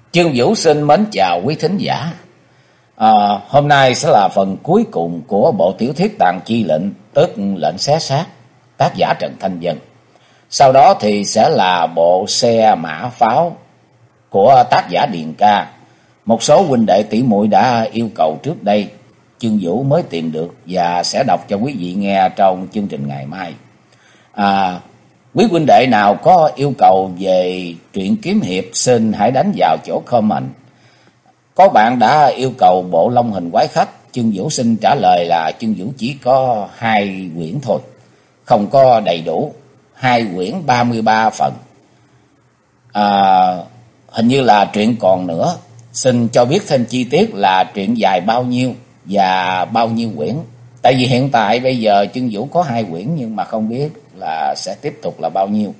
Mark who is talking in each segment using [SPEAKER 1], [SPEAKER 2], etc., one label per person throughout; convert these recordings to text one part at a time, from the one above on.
[SPEAKER 1] Chương Vũ xin mến chào quý thính giả. Hôm nay sẽ là phần cuối cùng của bộ tiểu thuyết Tàn Chi Lệnh, tức Lệnh Xé Xác, tác giả Trần Thanh Dân. Sau đó thì sẽ là bộ Xe Mã Pháo của tác giả Điền Ca. Một số huynh đệ tỷ muội đã yêu cầu trước đây, Chương Vũ mới tìm được và sẽ đọc cho quý vị nghe trong chương trình ngày mai. Quý huynh đệ nào có yêu cầu về truyện kiếm hiệp xin hãy đánh vào chỗ comment. Có bạn đã yêu cầu bộ Long Hình Quái Khách, Chương Vũ xin trả lời là Chương Vũ chỉ có 2 quyển thôi, không có đầy đủ, 2 quyển 33 phần. Hình như là truyện còn nữa, xin cho biết thêm chi tiết là truyện dài bao nhiêu và bao nhiêu quyển. Tại vì hiện tại bây giờ Chương Vũ có 2 quyển nhưng mà không biết là sẽ tiếp tục là bao nhiêu.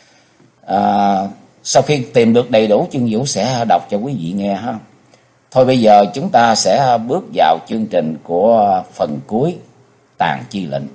[SPEAKER 1] Sau khi tìm được đầy đủ Chương Vũ sẽ đọc cho quý vị nghe ha. Thôi bây giờ chúng ta sẽ bước vào chương trình của phần cuối Tàn Chi Lệnh.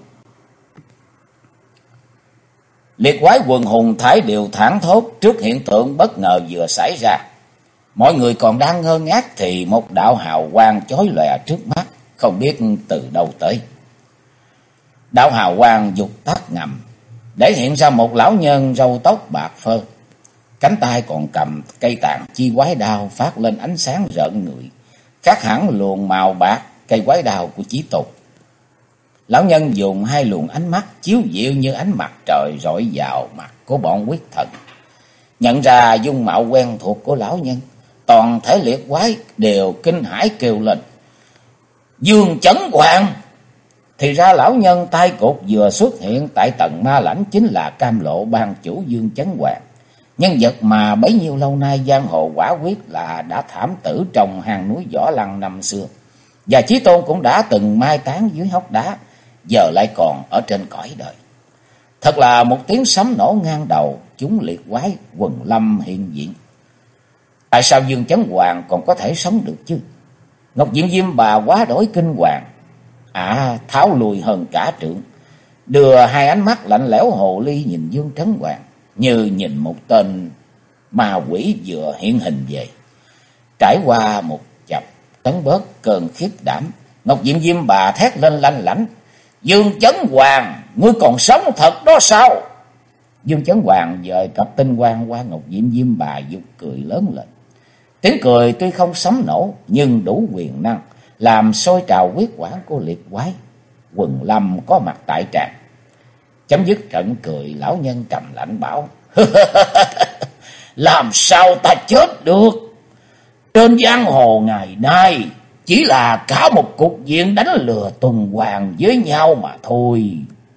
[SPEAKER 1] Liệt quái quần hùng thải đều thảng thốt trước hiện tượng bất ngờ vừa xảy ra. Mọi người còn đang ngơ ngác thì một đạo hào quang chói lòe trước mắt, không biết từ đâu tới. Đạo hào quang vụt tắt ngầm, để hiện ra một lão nhân râu tóc bạc phơ. Cánh tay còn cầm cây tàn chi quái đao phát lên ánh sáng rợn người, khác hẳn luồng màu bạc cây quái đao của Chí Tôn. Lão nhân dùng 2 luồng ánh mắt chiếu dịu như ánh mặt trời rọi vào mặt của bọn quyết thần. Nhận ra dung mạo quen thuộc của lão nhân, toàn thể liệt quái đều kinh hãi kêu lên: Dương Chấn Hoàng! Thì ra lão nhân tay cột vừa xuất hiện tại tầng ma lãnh chính là Cam Lộ ban chủ Dương Chấn Hoàng, nhân vật mà bấy nhiêu lâu nay giang hồ quả quyết là đã thảm tử trong hang núi Võ Lăng năm xưa, và Chí Tôn cũng đã từng mai táng dưới hốc đá, giờ lại còn ở trên cõi đời. Thật là một tiếng sấm nổ ngang đầu, chúng liệt quái quần lâm hiện diện. Tại sao Dương Chấn Hoàng còn có thể sống được chứ? Ngọc Diệm Diêm Bà quá đổi kinh hoàng, tháo lùi hơn cả trượng, đưa 2 ánh mắt lạnh lẽo hồ ly nhìn Dương Chấn Hoàng, như nhìn một tên ma quỷ vừa hiện hình về. Trải qua một chập tấn bớt cơn khiếp đảm, Ngọc Diệm Diêm Bà thét lên lanh lảnh: Dương Chấn Hoàng, ngươi còn sống thật đó sao? Dương Chấn Hoàng dời cặp tinh quang qua Ngọc Diệm Diêm Bà, giục cười lớn lên. Tiếng cười tuy không sấm nổ nhưng đủ quyền năng làm sôi trào huyết quản của liệt quái quần lâm có mặt tại tràng. Chấm dứt trận cười, lão nhân trầm lạnh bảo: Làm sao ta chết được? Trên giang hồ ngày nay chỉ là cả một cục diện đánh lừa tuần hoàn với nhau mà thôi.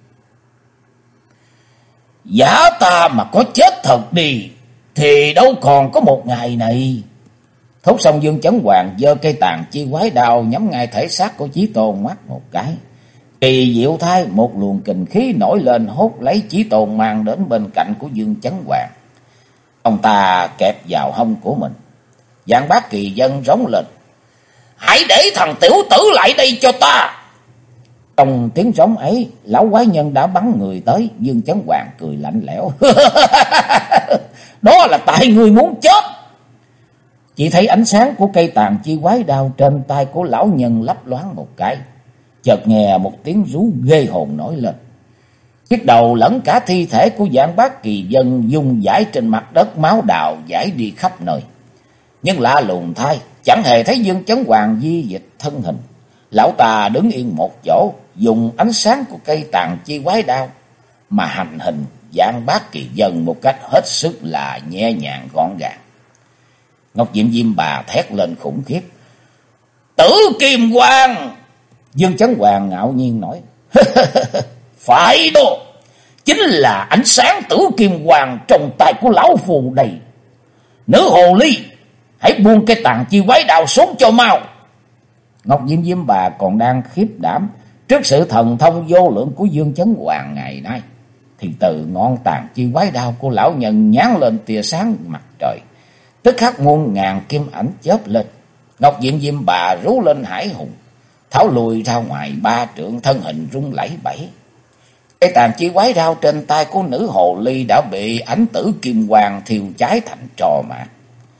[SPEAKER 1] Giả ta mà có chết thật đi thì đâu còn có một ngày này. Thốt xong, Dương Chấn Hoàng giơ cây tàn chi quái đao nhắm ngay thể xác của Chí Tôn ngoắt một cái. Kỳ diệu thay, một luồng kình khí nổi lên hốt lấy Chí Tôn mang đến bên cạnh của Dương Chấn Hoàng. Ông ta kẹp vào hông của mình. Giang Bác Kỳ Dân rống lên: Hãy để thằng tiểu tử lại đây cho ta! Trong tiếng rống ấy, lão quái nhân đã bắn người tới. Dương Chấn Hoàng cười lạnh lẽo: Đó là tại ngươi muốn chết. Chỉ thấy ánh sáng của cây tàn chi quái đao trên tay của lão nhân lấp loáng một cái, chợt nghe một tiếng rú ghê hồn nổi lên. Chiếc đầu lẫn cả thi thể của Giang Bác Kỳ Dân dung dãi trên mặt đất, máu đào dãi đi khắp nơi. Nhưng lạ lùng thay, chẳng hề thấy Dương Chấn Hoàng di dịch thân hình. Lão ta đứng yên một chỗ, dùng ánh sáng của cây tàn chi quái đao mà hành hình Giang Bác Kỳ Dân một cách hết sức là nhẹ nhàng gọn gàng. Ngọc Diệm Diêm Bà thét lên khủng khiếp: Tử Kim Quang! Dương Chấn Hoàng ngạo nhiên nói: Phải đó, chính là ánh sáng Tử Kim Quang trong tay của lão phù đây. Nữ hồ ly, hãy buông cái tàn chi quái đao xuống cho mau. Ngọc Diệm Diêm Bà còn đang khiếp đảm trước sự thần thông vô lượng của Dương Chấn Hoàng ngày nay, thì từ ngọn tàn chi quái đao của lão nhân nhán lên tia sáng mặt trời, tức khắc muôn ngàn kim ảnh chớp lên. Ngọc Diệm Diêm Bà rú lên hải hùng, tháo lùi ra ngoài 3 trượng, thân hình rung lẩy bẩy. Cây tàn chi quái đao trên tay của nữ hồ ly đã bị ánh tử kim quang thiêu cháy thành tro mạt.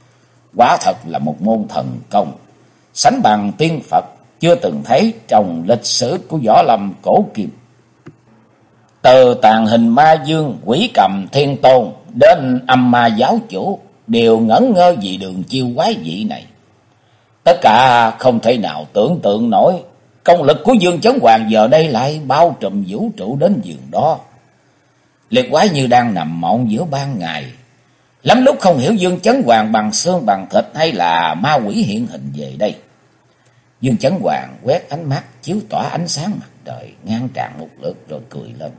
[SPEAKER 1] Quả thật là một môn thần công, sánh bằng tiên Phật, chưa từng thấy trong lịch sử của võ lâm cổ kim. Từ tàn hình ma dương, quỷ cầm thiên tôn đến âm ma giáo chủ đều ngẩn ngơ vì đường chiêu quái dị này. Tất cả không thể nào tưởng tượng nổi công lực của Dương Chấn Hoàng giờ đây lại bao trùm vũ trụ đến giường đó. Liệt quái như đang nằm mộng giữa ban ngày, lắm lúc không hiểu Dương Chấn Hoàng bằng xương bằng thịt hay là ma quỷ hiện hình về đây. Dương Chấn Hoàng quét ánh mắt chiếu tỏa ánh sáng mặt trời ngang tràn một lượt rồi cười lên.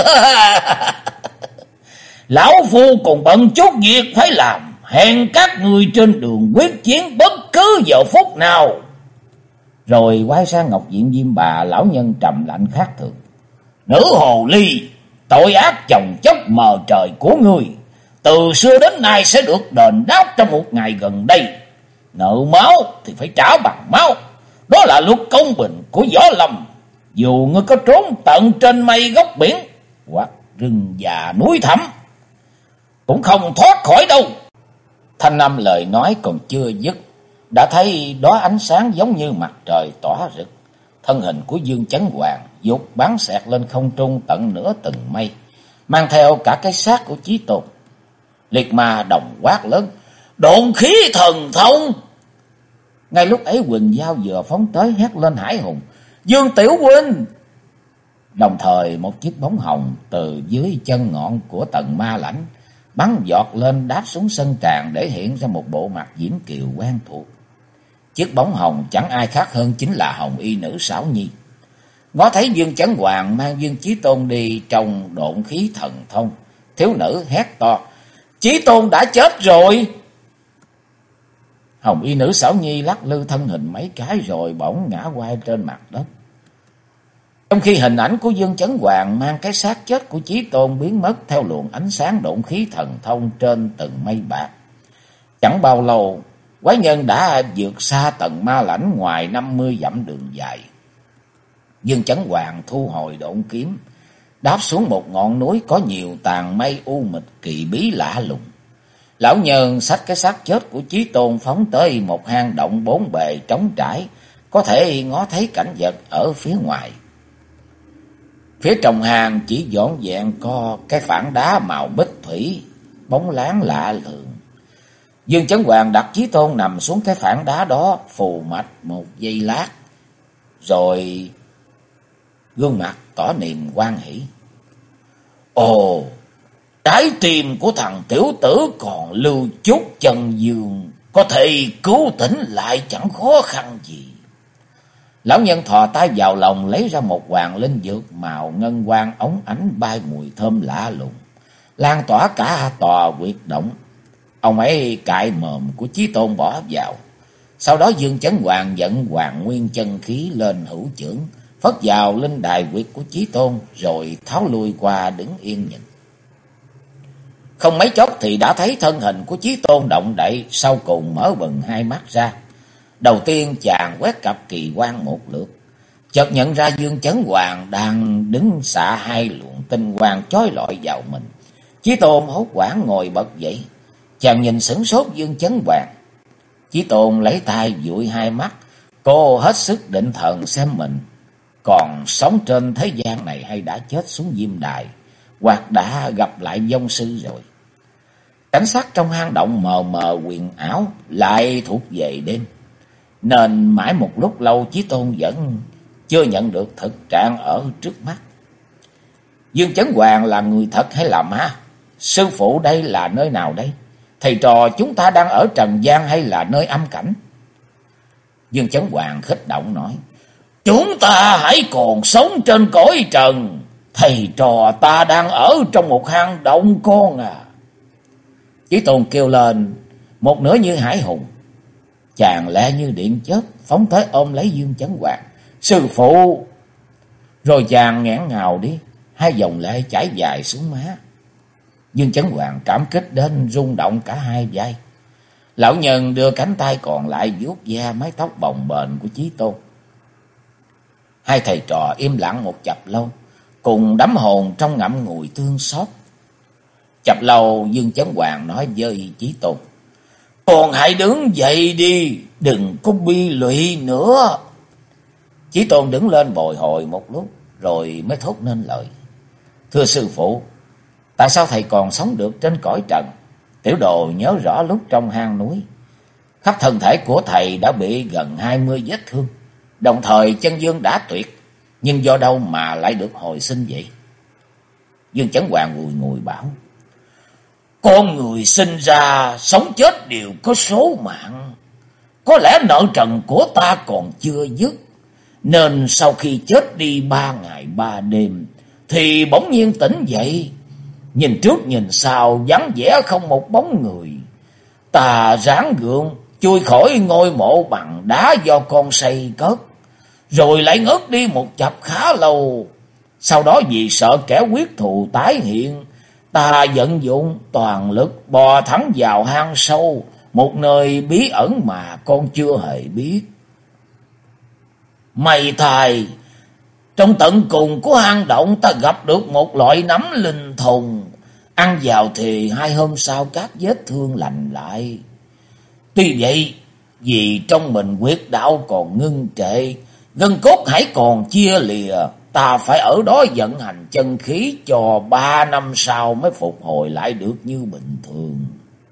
[SPEAKER 1] Lão phu còn bận chút việc phải làm, hẹn các người trên đường quyết chiến bất cứ giờ phút nào. Rồi quay sang Ngọc Diện Diêm Bà, lão nhân trầm lạnh khác thường. Nữ hồ ly, tội ác chồng chất mờ trời của ngươi từ xưa đến nay sẽ được đền đáp trong một ngày gần đây. Nợ máu thì phải trả bằng máu, đó là luật công bình của võ lâm. Dù ngươi có trốn tận trên mây góc biển hoặc rừng già núi thẳm cũng không thoát khỏi đâu. Thanh âm lời nói còn chưa dứt, đã thấy đó ánh sáng giống như mặt trời tỏa rực. Thân hình của Dương Chấn Hoàng dục bắn xẹt lên không trung tận nửa từng mây, mang theo cả cái xác của Chí Tôn. Liệt ma đồng quát lớn, độn khí thần thông. Ngay lúc ấy Quỳnh Giao vừa phóng tới hét lên hãi hùng, Dương Tiểu huynh. Đồng thời một chiếc bóng hồng từ dưới chân ngọn của tầng ma lãnh bắn giọt lên đáp xuống sân tràng để hiện ra một bộ mặt diễm kiều quen thuộc. Chiếc bóng hồng chẳng ai khác hơn chính là Hồng Y Nữ Xảo Nhi. Ngó thấy Dương Chấn Hoàng mang Dương Chí Tôn đi trong độn khí thần thông, thiếu nữ hét to, Chí Tôn đã chết rồi. Hồng Y Nữ Xảo Nhi lắc lư thân hình mấy cái rồi bỗng ngã quay trên mặt đất. Trong khi hình ảnh của Dương Chấn Hoàng mang cái xác chết của Chí Tôn biến mất theo luồng ánh sáng độn khí thần thông trên từng mây bạc. Chẳng bao lâu, quái nhân đã vượt xa tầng ma lãnh ngoài 50 dặm đường dài. Dương Chấn Hoàng thu hồi độn kiếm, đáp xuống một ngọn núi có nhiều tàn mây u mịt kỳ bí lạ lùng. Lão nhân xách cái xác chết của Chí Tôn phóng tới một hang động bốn bề trống trải, có thể ngó thấy cảnh vật ở phía ngoài. Phía trong hang chỉ vỏn vẹn có cái phản đá màu bích thủy, bóng láng lạ lùng. Dương Chấn Hoàng đặt Chí Tôn nằm xuống cái phản đá đó, phù mạch một giây lát, rồi gương mặt tỏ niềm hoan hỷ. Ồ, trái tim của thằng tiểu tử còn lưu chút chân dương, có thể cứu tỉnh lại chẳng khó khăn gì. Lão nhân thò tay vào lòng lấy ra một hoàng linh dược màu ngân quang óng ánh bay mùi thơm lạ lùng, lan tỏa cả tòa huyệt động. Ông ấy cạy mồm của Chí Tôn bỏ vào. Sau đó Dương Chấn Hoàng dẫn Hoàng Nguyên chân khí lên hữu chưởng, phất vào linh đài huyệt của Chí Tôn rồi tháo lui qua đứng yên nhìn. Không mấy chốc thì đã thấy thân hình của Chí Tôn động đậy, sau cùng mở bừng hai mắt ra. Đầu tiên chàng quét cặp kỳ quan một lượt, chợt nhận ra Dương Chấn Hoàng đang đứng xạ hai luồng tinh quang chói lọi vào mình. Chí Tôn hốt hoảng ngồi bật dậy, chàng nhìn sửng sốt Dương Chấn Hoàng. Chí Tôn lấy tay dụi hai mắt, cô hết sức định thần xem mình còn sống trên thế gian này hay đã chết xuống diêm đài, hoặc đã gặp lại vong sư rồi. Cảnh sắc trong hang động mờ mờ huyền ảo, lại thuộc về đêm, nên mãi một lúc lâu Chí Tôn vẫn chưa nhận được thực trạng ở trước mắt. Dương Chấn Hoàng là người thật hay là ma? Sư phụ đây là nơi nào đây? Thầy trò chúng ta đang ở trần gian hay là nơi âm cảnh? Dương Chấn Hoàng khích động nói, chúng ta hãy còn sống trên cõi trần, thầy trò ta đang ở trong một hang động con à. Chí Tôn kêu lên, một nửa như hải hùng. Chàng lẹ như điện chớp phóng tới ôm lấy Dương Chấn Hoàng. Sư phụ! Rồi chàng nghẹn ngào đi, hai dòng lệ chảy dài xuống má. Dương Chấn Hoàng cảm kích đến rung động cả hai vai. Lão nhân đưa cánh tay còn lại vuốt ve mái tóc bồng bềnh của Chí Tôn. Hai thầy trò im lặng một chập lâu, cùng đắm hồn trong ngậm ngùi thương xót. Chập lâu Dương Chấn Hoàng nói với Chí Tôn, Con hãy đứng dậy đi, đừng có bi lụy nữa. Chí Tôn đứng lên bồi hồi một lúc, rồi mới thốt nên lời. Thưa sư phụ, tại sao thầy còn sống được trên cõi trần? Tiểu đồ nhớ rõ lúc trong hang núi, khắp thân thể của thầy đã bị gần 20 vết thương, đồng thời chân dương đã tuyệt, nhưng do đâu mà lại được hồi sinh vậy? Dương Chấn Hoàng ngùi ngùi bảo, con người sinh ra sống chết đều có số mạng, có lẽ nợ trần của ta còn chưa dứt, nên sau khi chết đi 3 ngày 3 đêm thì bỗng nhiên tỉnh dậy, nhìn trước nhìn sau vắng vẻ không một bóng người. Ta ráng gượng chui khỏi ngôi mộ bằng đá do con xây cất, rồi lại ngất đi một chập khá lâu. Sau đó vì sợ kẻ quyết thù tái hiện, ta vận dụng toàn lực bò thẳng vào hang sâu, một nơi bí ẩn mà con chưa hề biết. May thay, trong tận cùng của hang động ta gặp được một loại nấm linh thùng, ăn vào thì 2 hôm sau các vết thương lành lại. Tuy vậy, vì trong mình huyết đạo còn ngưng trệ, gân cốt hãy còn chia lìa, ta phải ở đó vận hành chân khí cho 3 năm sau mới phục hồi lại được như bình thường.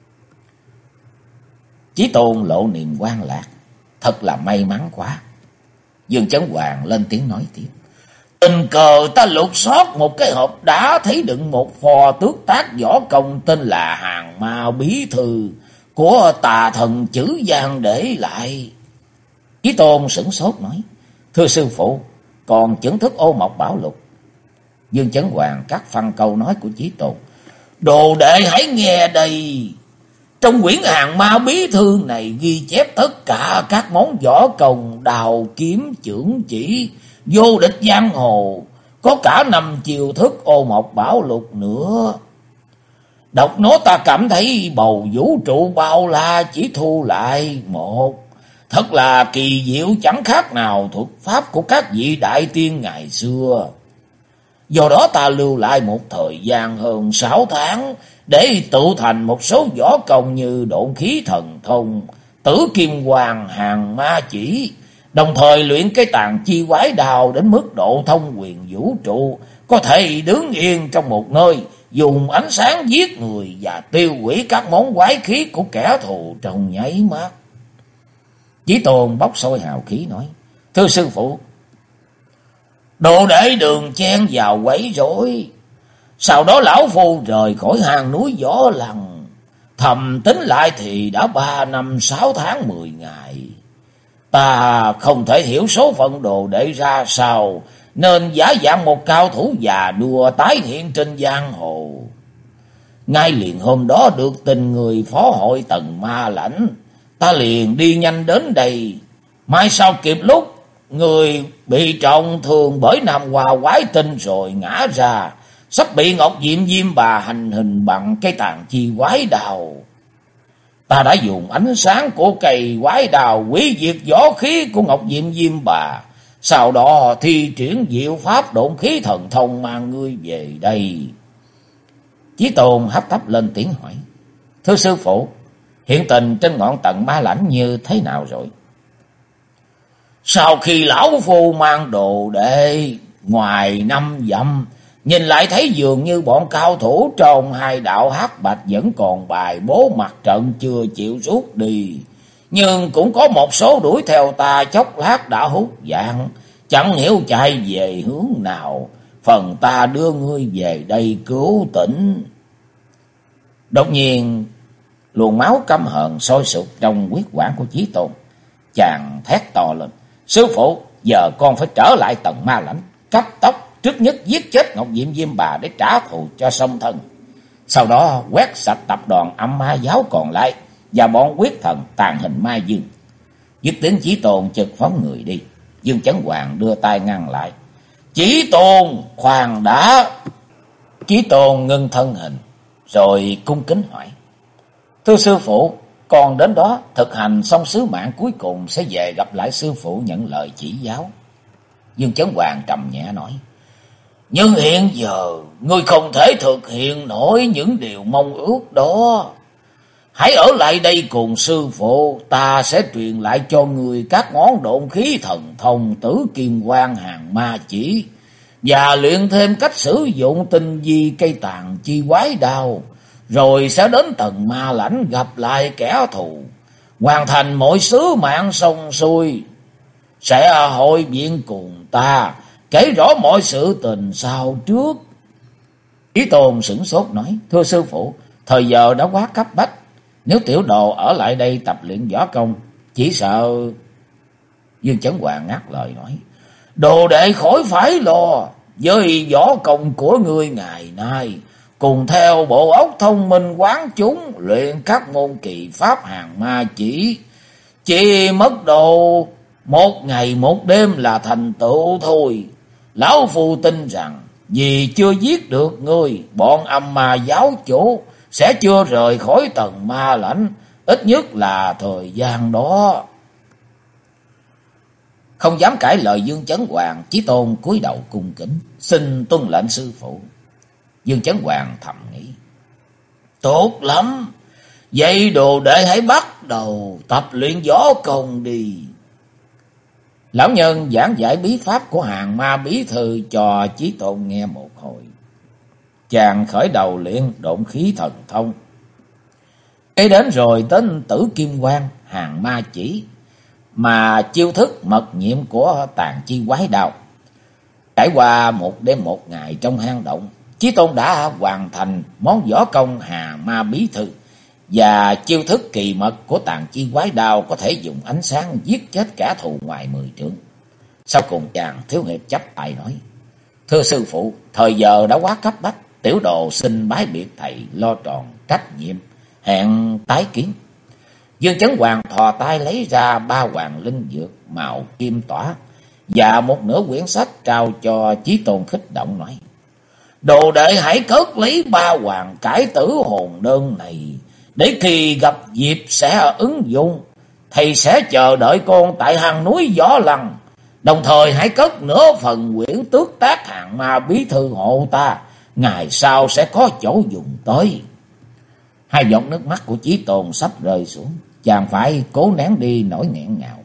[SPEAKER 1] Chí Tôn lộ niềm hoan lạc, thật là may mắn quá. Dương Chấn Hoàng lên tiếng nói tiếp. Tình cờ ta lục soát một cái hộp đá, thấy đựng một phò tước tác võ công tên là Hàng Ma Bí Thư của tà thần Chử Giang để lại. Chí Tôn sửng sốt nói, thưa sư phụ, còn chứng thức Ô Mộc Bảo Lục. Dương Chấn Hoàng cắt phăng câu nói của Chí Tôn. Đồ đệ hãy nghe đây. Trong quyển Hàng Ma Bí Thư này ghi chép tất cả các món võ công đào kiếm chưởng chỉ, vô địch giang hồ, có cả 5 chiêu thức Ô Mộc Bảo Lục nữa. Đọc nó ta cảm thấy bầu vũ trụ bao la chỉ thu lại một, thật là kỳ diệu, chẳng khác nào thuật pháp của các vị đại tiên ngày xưa. Do đó ta lưu lại một thời gian hơn 6 tháng để tự thành một số võ công như Độn Khí Thần Thông, Tử Kim Hoàng, Hàng Ma Chỉ, đồng thời luyện cái Tàn Chi Quái Đao đến mức độ thông quyền vũ trụ, có thể đứng yên trong một nơi, dùng ánh sáng giết người và tiêu hủy các món quái khí của kẻ thù trong nháy mắt. Chí Tôn bốc sôi hào khí nói, thưa sư phụ, đồ đệ đừng chen vào quấy rối. Sau đó lão phu rời khỏi hang núi Võ Lăng, thầm tính lại thì đã 3 năm 6 tháng 10 ngày. Ta không thể hiểu số phận đồ đệ ra sao, nên giả dạng một cao thủ già đua tái hiện trên giang hồ. Ngay liền hôm đó được tình người phó hội Tần Ma Lãnh, ta liền đi nhanh đến đây. Mai sau kịp lúc, người bị trọng thương bởi Nam Hoa Quái Tinh rồi ngã ra, sắp bị Ngọc Diệm Diêm Bà hành hình bằng cây Tàn Chi Quái Đao. Ta đã dùng ánh sáng của cây quái đào hủy diệt võ khí của Ngọc Diệm Diêm Bà, sau đó thi triển diệu pháp Độn Khí Thần Thông mang ngươi về đây. Chí Tôn hấp tấp lên tiếng hỏi, thưa sư phụ, hiện tình trên ngọn Tận Ma Lãnh như thế nào rồi? Sau khi lão phu mang đồ đệ ngoài 5 dặm, nhìn lại thấy dường như bọn cao thủ trong 2 đạo hắc bạch vẫn còn bài bố mặt trận chưa chịu rút đi. Nhưng cũng có một số đuổi theo ta chốc lát đã hút dạng, chẳng hiểu chạy về hướng nào. Phần ta đưa ngươi về đây cứu tỉnh. Đột nhiên, luồng máu căm hờn sôi sục trong huyết quản của Chí Tôn. Chàng thét to lên, sư phụ, giờ con phải trở lại Tần Ma Lãnh, cấp tốc trước nhất giết chết Ngọc Diệm Diêm Bà để trả thù cho song thân. Sau đó quét sạch tập đoàn Âm Ma Giáo còn lại và bọn quyết thần tàn hình Mai Dương. Dứt tiếng Chí Tôn chợt phóng người đi. Dương Chấn Hoàng đưa tay ngăn lại. Chí Tôn, khoan đã. Chí Tôn ngưng thân hình, rồi cung kính hỏi, thưa sư phụ, con đến đó thực hành xong sứ mạng cuối cùng sẽ về gặp lại sư phụ nhận lời chỉ giáo. Dương Chấn Hoàng trầm nhẹ nói, nhưng hiện giờ ngươi không thể thực hiện nổi những điều mong ước đó. Hãy ở lại đây cùng sư phụ, ta sẽ truyền lại cho người các món độn khí thần thông Tử Kim Quang Hàng Ma Chỉ, và luyện thêm cách sử dụng tinh vi cây tàn chi quái đao, rồi sẽ đến tầng ma lãnh gặp lại kẻ thù, hoàn thành mọi sứ mạng xong xuôi, sẽ hội viện cùng ta, kể rõ mọi sự tình sau trước. Chí Tôn sửng sốt nói, thưa sư phụ, thời giờ đã quá cấp bách, nếu tiểu đồ ở lại đây tập luyện võ công, chỉ sợ... Dương Chấn Hoàng ngắt lời nói, đồ đệ khỏi phải lo, với võ công của ngươi ngày nay, cùng theo bộ óc thông minh quán chúng luyện các môn kỳ pháp hàng ma chỉ mất độ 1 ngày 1 đêm là thành tựu thôi. Lão phu tin rằng vì chưa giết được ngươi, bọn âm ma giáo chủ sẽ chưa rời khỏi tầng ma lãnh, ít nhất là thời gian đó. Không dám cãi lời Dương Chấn Hoàng, Chí Tôn cúi đầu cung kính, xin tuân lệnh sư phụ. Dương Chấn Hoàng thầm nghĩ, tốt lắm, vậy đồ đệ hãy bắt đầu tập luyện võ công đi. Lão nhân giảng giải bí pháp của Hàng Ma Bí Thư cho Chí Tôn nghe một hồi. Chàng khởi đầu luyện độn khí thần thông, kế đến rồi đến Tử Kim Quang Hàng Ma Chỉ, mà chiêu thức mật nhiệm của tàn chi quái đao. Trải qua 1 đêm 1 ngày trong hang động, Chí Tôn đã hoàn thành món võ công Hàng Ma Bí Thư, và chiêu thức kỳ mật của tàn chi quái đao có thể dùng ánh sáng giết chết kẻ thù ngoài 10 trượng. Sau cùng chàng thiếu hiệp chắp tay nói, thưa sư phụ, thời giờ đã quá cấp bách, tiểu đồ xin bái biệt thầy lo tròn trách nhiệm, hẹn tái kiến. Dương Chấn Hoàng thò tay lấy ra 3 hoàng linh dược màu kim tỏa và một nửa quyển sách trao cho Chí Tôn khích động nói, đồ đệ hãy cất lấy 3 hoàng cải tử hồn đơn này, để khi gặp dịp sẽ ứng dụng. Thầy sẽ chờ đợi con tại hang núi Võ Lăng, đồng thời hãy cất nửa phần quyển tước tác Hàng Ma Bí Thư hộ ta, ngày sau sẽ có chỗ dùng tới. 2 giọt nước mắt của Chí Tôn sắp rơi xuống, chàng phải cố nén đi nỗi nghẹn ngào.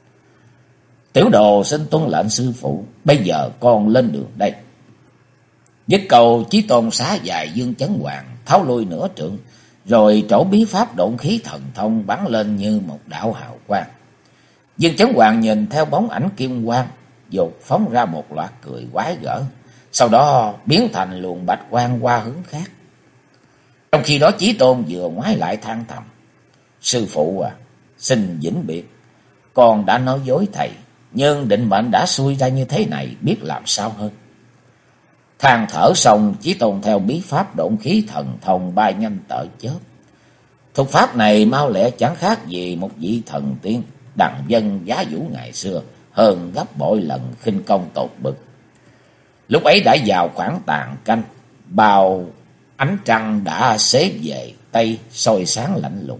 [SPEAKER 1] Tiểu đồ xin tuân lệnh sư phụ, bây giờ con lên đường đây. Dứt câu, Chí Tôn xá dài Dương Chấn Hoàng, tháo lui nửa trượng, rồi trổ bí pháp độn khí thần thông bắn lên như một đạo hào quang. Dương Chấn Hoàng nhìn theo bóng ảnh kim quang, dột phóng ra một loạt cười quái gở, sau đó biến thành luồng bạch quang qua hướng khác. Trong khi đó Chí Tôn vừa ngoái lại than thầm, sư phụ à, xin vĩnh biệt, con đã nói dối thầy, nhưng định mệnh đã xui ra như thế này, biết làm sao hơn. Than thở xong, Chí Tôn theo bí pháp độn khí thần thông bay nhanh tở chớp. Thuật pháp này mau lẹ chẳng khác gì một vị thần tiên đằng dân giá vũ ngày xưa, hơn gấp bội lần, khinh công tột bực. Lúc ấy đã vào khoảng tàn canh, bao ánh trăng đã xế về tây, soi sáng lạnh lùng.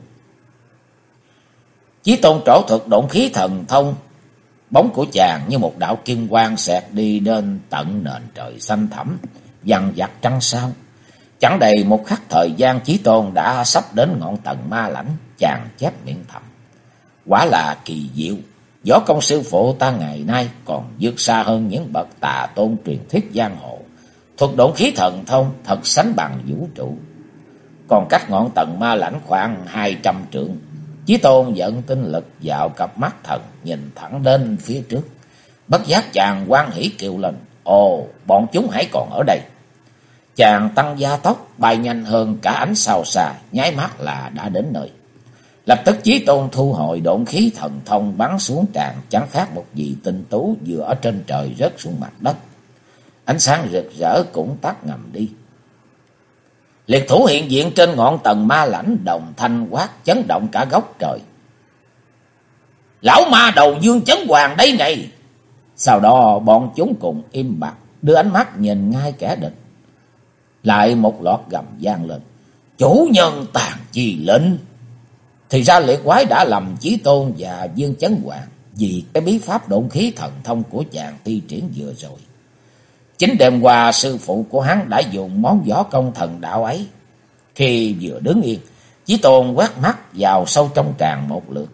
[SPEAKER 1] Chí Tôn trổ thuật độn khí thần thông, bóng của chàng như một đạo kim quang xẹt đi đến tận nền trời xanh thẳm, vằn vặt trăng sao. Chẳng đầy một khắc thời gian, Chí Tôn đã sắp đến ngọn tầng ma lãnh. Chàng chép miệng thầm, quả là kỳ diệu, võ công sư phụ ta ngày nay còn vượt xa hơn những bậc tà tôn truyền thuyết giang hồ. Thuật độn khí thần thông thật sánh bằng vũ trụ. Còn cách ngọn tầng ma lãnh khoảng 200 trượng, Chí Tôn dẫn tinh lực vào cặp mắt thần, nhìn thẳng đến phía trước. Bất giác chàng hoan hỉ kêu lên, ồ, bọn chúng hãy còn ở đây. Chàng tăng gia tốc, bay nhanh hơn cả ánh sao xa, nháy mắt là đã đến nơi. Lập tức Chí Tôn thu hồi độn khí thần thông bắn xuống tràn, chẳng khác một vị tinh tú vừa ở trên trời rớt xuống mặt đất. Ánh sáng rực rỡ cũng tắt ngầm đi. Liệt thủ hiện diện trên ngọn tầng ma lãnh, đồng thanh quát chấn động cả góc trời, lão ma đầu Dương Chấn Hoàng đây này. Sau đó bọn chúng cùng im bặt, đưa ánh mắt nhìn ngay kẻ địch. Lại một loạt gầm vang lên, chủ nhân tàn chi lệnh. Thì ra liệt quái đã lầm Chí Tôn và Dương Chấn Hoàng vì cái bí pháp độn khí thần thông của chàng thi triển vừa rồi. Chính đêm qua sư phụ của hắn đã dùng món võ công thần đạo ấy. Khi vừa đứng yên, Chí Tôn quét mắt vào sâu trong tràng một lượt.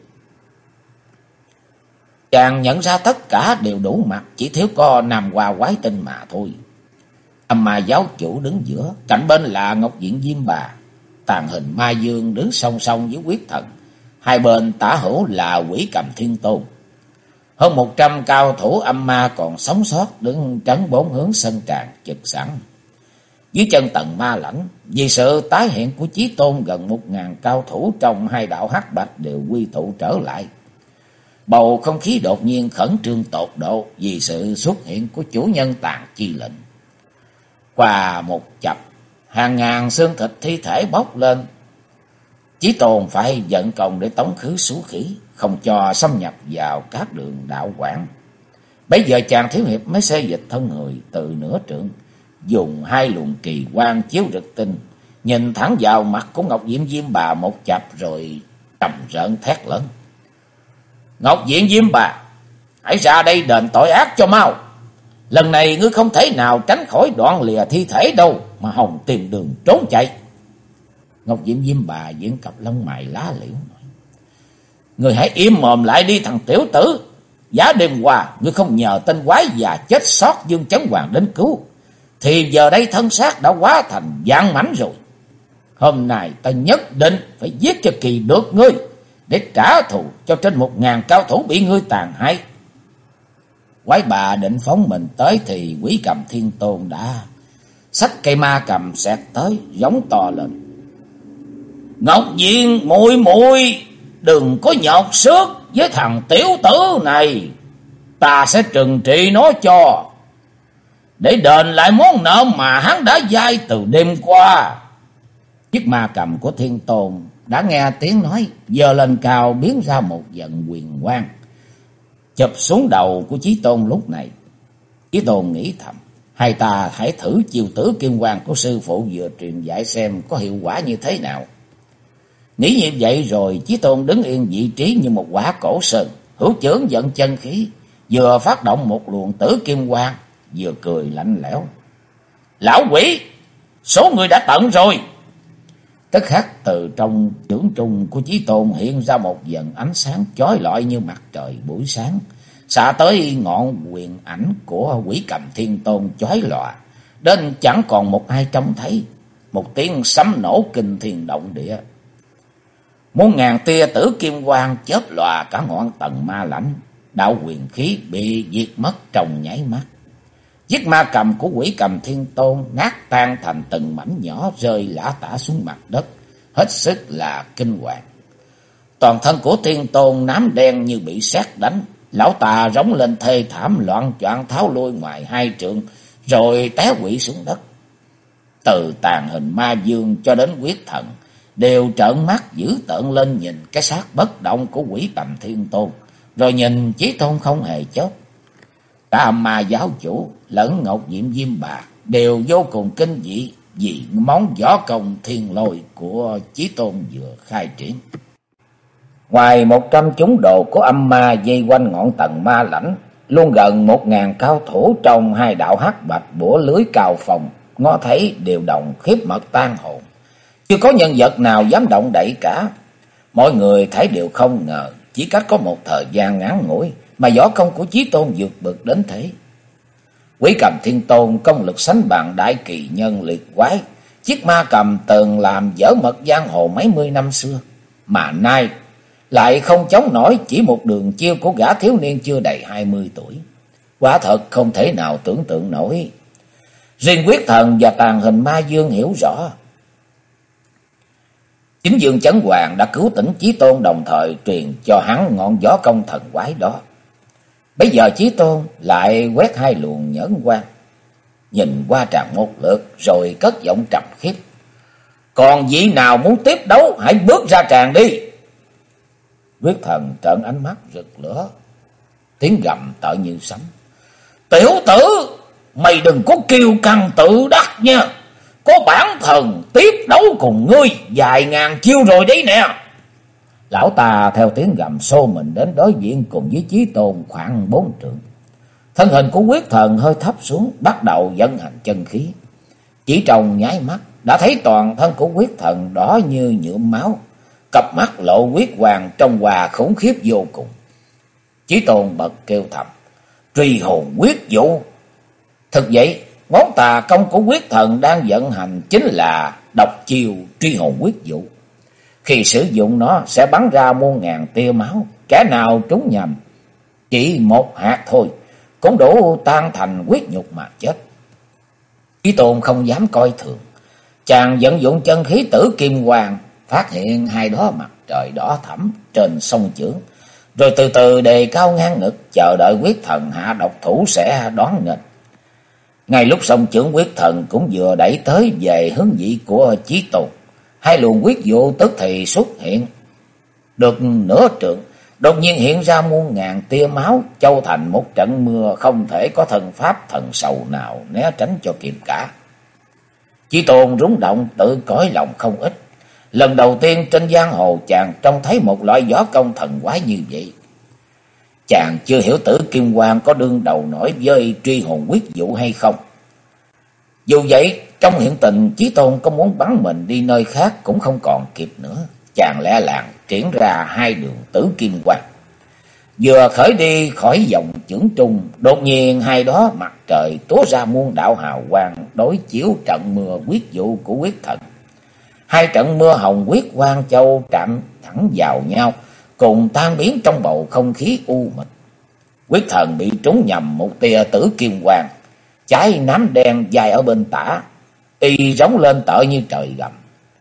[SPEAKER 1] Chàng nhận ra tất cả đều đủ mặt, chỉ thiếu có Nam Hoa Quái Tinh mà thôi. Âm Ma giáo chủ đứng giữa, cạnh bên là Ngọc Diện Diêm Bà, tàn hình Ma Dương đứng song song với Quyết Thần. Hai bên tả hữu là Quỷ Cầm Thiên Tôn. Hơn 100 cao thủ âm ma còn sống sót đứng trấn bốn hướng sân tràng trực sẵn. Dưới chân Tần Ma Lãnh, vì sự tái hiện của Chí Tôn, gần 1000 cao thủ trong hai đạo hắc bạch đều quy tụ trở lại. Bầu không khí đột nhiên khẩn trương tột độ vì sự xuất hiện của chủ nhân Tàn Chi Lệnh. Qua một chập, hàng ngàn xương thịt thi thể bốc lên. Chí Tôn phải vận công để tống khứ số khí, không cho xâm nhập vào các đường đạo quảng. Bây giờ chàng thiếu hiệp mới xê dịch thân người từ nửa trượng, dùng hai luồng kỳ quang chiếu rực tinh, nhìn thẳng vào mặt của Ngọc Diệm Diêm Bà một chập rồi trầm rợn thét lớn: Ngọc Diện Diêm Bà, hãy ra đây đền tội ác cho mau. Lần này ngươi không thể nào tránh khỏi đoạn lìa thi thể đâu, mà hòng tìm đường trốn chạy. Ngọc Diệm Diêm Bà diễn cặp lông mày lá liễu nói: Ngươi hãy im mồm lại đi thằng tiểu tử. Giá đêm qua ngươi không nhờ tên quái già chết sót Dương Chấn Hoàng đến cứu, thì giờ đây thân xác đã hóa thành vạn mảnh rồi. Hôm nay ta nhất định phải giết cho kỳ được ngươi, để trả thù cho trên 1000 cao thủ bị ngươi tàn hại. Quái bà định phóng mình tới thì Quỷ Cầm Thiên Tôn đã xách cây ma cầm xẹt tới, giống to lên: Ngọc Diện muội muội, đừng có nhọc sức với thằng tiểu tử này, ta sẽ trừng trị nó cho, để đền lại món nợ mà hắn đã vay từ đêm qua. Chiếc ma cầm của Thiên Tôn đã nghe tiếng nói, giơ lên cao biến ra một vận quyền quang, chụp xuống đầu của Chí Tôn. Lúc này Chí Tôn nghĩ thầm: hay ta hãy thử chiêu Tử Kim Quang của sư phụ vừa truyền dạy xem có hiệu quả như thế nào. Nghĩ như vậy rồi Chí Tôn đứng yên vị trí như một quả cổ sơn, hữu chưởng vận chân khí, vừa phát động một luồng Tử Kim Quang, vừa cười lạnh lẽo: Lão quỷ, số người đã tận rồi. Tức khắc từ trong chưởng trung của Chí Tôn hiện ra một dần ánh sáng chói lọi như mặt trời buổi sáng, xạ tới ngọn quyền ảnh của Quỷ Cầm Thiên Tôn chói lòa, đến chẳng còn một ai trông thấy. Một tiếng sấm nổ kinh thiên động địa, 1000 tia tử kim quang chớp lòa cả ngọn Tần Ma Lãnh. Đạo quyền khí bị diệt mất trong nháy mắt. Chiếc ma cầm của Quỷ Cầm Thiên Tôn nát tan thành từng mảnh nhỏ, rơi lả tả xuống mặt đất, hết sức là kinh hoàng. Toàn thân của Thiên Tôn nám đen như bị sét đánh, lão ta rống lên thê thảm, loạn choạng tháo lui ngoài 2 trượng, rồi té quỵ xuống đất. Từ tàn hình Ma Dương cho đến Quyết Thần đều trợn mắt dữ tợn lên nhìn cái xác bất động của Quỷ Cầm Thiên Tôn, rồi nhìn Chí Tôn không hề chớp. Cả Âm Ma giáo chủ lẫn Ngọc Diệm Diêm Bà đều vô cùng kinh dị vì món võ công thiên lôi của Chí Tôn vừa khai triển. Ngoài 100 chúng đồ của âm ma vây quanh ngọn Tần Ma Lãnh, luôn gần 1000 cao thủ trong hai đạo hắc bạch bủa lưới cao phòng, ngó thấy đều đồng khiếp mật tan hồn. Chưa có nhân vật nào dám động đậy cả. Mọi người thấy đều không ngờ, chỉ cách có một thời gian ngắn ngủi mà võ công của Chí Tôn vượt bậc đến thế. Quỷ Cầm Thiên Tôn công lực sánh bằng đại kỳ nhân liệt quái, chiếc ma cầm từng làm dở mật giang hồ mấy mươi năm xưa, mà nay lại không chống nổi chỉ một đường chiêu của gã thiếu niên chưa đầy 20 tuổi. Quả thật không thể nào tưởng tượng nổi. Riêng Quyết Thần và tàn hình Ma Dương hiểu rõ. Chính Dương Chấn Hoàng đã cứu tỉnh Chí Tôn, đồng thời truyền cho hắn ngọn võ công thần quái đó. Bây giờ Chí Tôn lại quét 2 luồng nhẫn quang, nhìn qua tràng một lượt rồi cất giọng trầm khiếp: Còn vị nào muốn tiếp đấu hãy bước ra tràng đi. Quyết Thần trợn ánh mắt rực lửa, tiếng gầm tợ như sấm: Tiểu tử, mày đừng có kiêu căng tự đắc nha. Có bản thần tiếp đấu cùng ngươi vài ngàn chiêu rồi đấy nè. Lão ta theo tiếng gầm xô mình đến đối diện cùng với Chí Tôn khoảng 4 trượng. Thân hình của Quyết Thần hơi thấp xuống, bắt đầu vận hành chân khí. Chỉ trong nháy mắt, đã thấy toàn thân của quyết thần đỏ như nhuộm máu, cặp mắt lộ huyết quang trong hòa khủng khiếp vô cùng. Chí Tôn bật kêu thầm: truy hồn quyết dụ! Thực vậy, ngón tà công của quyết thần đang vận hành chính là độc chiêu truy hồn quyết dụ. Khi sử dụng nó sẽ bắn ra muôn ngàn tia máu, kẻ nào trúng nhầm chỉ một hạt thôi cũng đủ tan thành huyết nhục mà chết. Chí Tôn không dám coi thường, chàng vận dụng chân khí tử kim quang, phát hiện hai đóa mặt trời đỏ thẫm trên sông chưởng, rồi từ từ đề cao ngang ngực, chờ đợi quyết thần hạ độc thủ sẽ đón nghênh. Ngay lúc sông chưởng quyết thần cũng vừa đẩy tới về hướng vị của Chí Tôn, hai luồng quyết dụ tức thì xuất hiện được nửa trượng, đột nhiên hiện ra muôn ngàn tia máu, châu thành một trận mưa, không thể có thần pháp thần sầu nào né tránh cho kịp cả. Chí Tôn rúng động, tự cõi lòng không ít. Lần đầu tiên trên giang hồ chàng trông thấy một loại võ công thần quái như vậy. Chàng chưa hiểu tử kim quang có đương đầu nổi với truy hồn quyết dụ hay không. Dù vậy, trong hiện tình, Chí Tôn có muốn bắn mình đi nơi khác cũng không còn kịp nữa. Chàng lẹ làng triển ra hai đường tử kim quang. Vừa khởi đi khỏi dòng chưởng trung, đột nhiên hai đó mặt trời túa ra muôn đạo hào quang, đối chiếu trận mưa quyết dụ của quyết thần. Hai trận mưa hồng quyết quang châu chạm thẳng vào nhau, cùng tan biến trong bầu không khí u mịt. Quyết thần bị trúng nhầm một tia tử kim quang, trái nám đen dài ở bên tả, y rống lên tợ như trời gầm.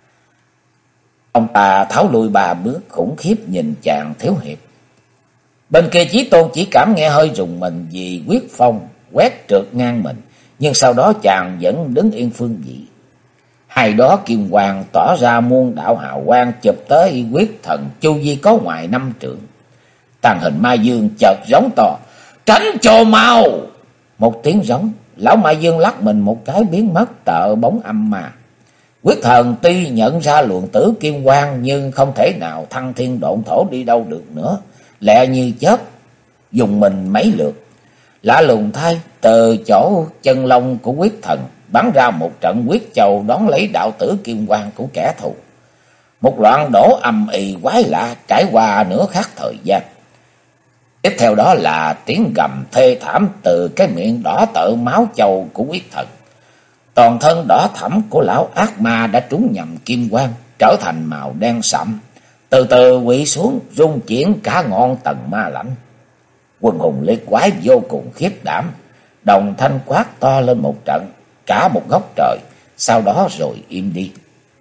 [SPEAKER 1] Ông ta tháo lùi ba bước, khủng khiếp nhìn chàng thiếu hiệp. Bên kia Chí Tôn chỉ cảm nghe hơi rùng mình vì quyết phong quét trượt ngang mình, nhưng sau đó chàng vẫn đứng yên phương vị. Hai đó kim quang tỏ ra muôn đạo hào quang chụp tới quyết thần chu vi có ngoài 5 trượng. Tàn hình Ma Dương chợt rống to: tránh cho mau! Một tiếng rống, lão Ma Dương lắc mình một cái biến mất tợ bóng âm ma. Quyết thần tuy nhận ra luồng tử kim quang nhưng không thể nào thăng thiên độn thổ đi đâu được nữa, lẹ như chớp dùng mình mấy lượt. Lạ lùng thay, từ chỗ chân lông của quyết thần bắn ra một trận quyết châu đón lấy đạo tử kim quang của kẻ thù. Một loạn đổ ầm ĩ quái lạ trải qua nửa khắc thời gian. Tiếp theo đó là tiếng gầm thê thảm từ cái miệng đỏ tợ máu châu của quyết thần. Toàn thân đỏ thẫm của lão ác ma đã trúng nhầm kim quang, trở thành màu đen sậm, từ từ quỵ xuống, rung chuyển cả ngọn tầng ma lãnh. Quần hùng liệt quái vô cùng khiếp đảm, đồng thanh quát to lên một trận, cả một góc trời, sau đó rồi im đi.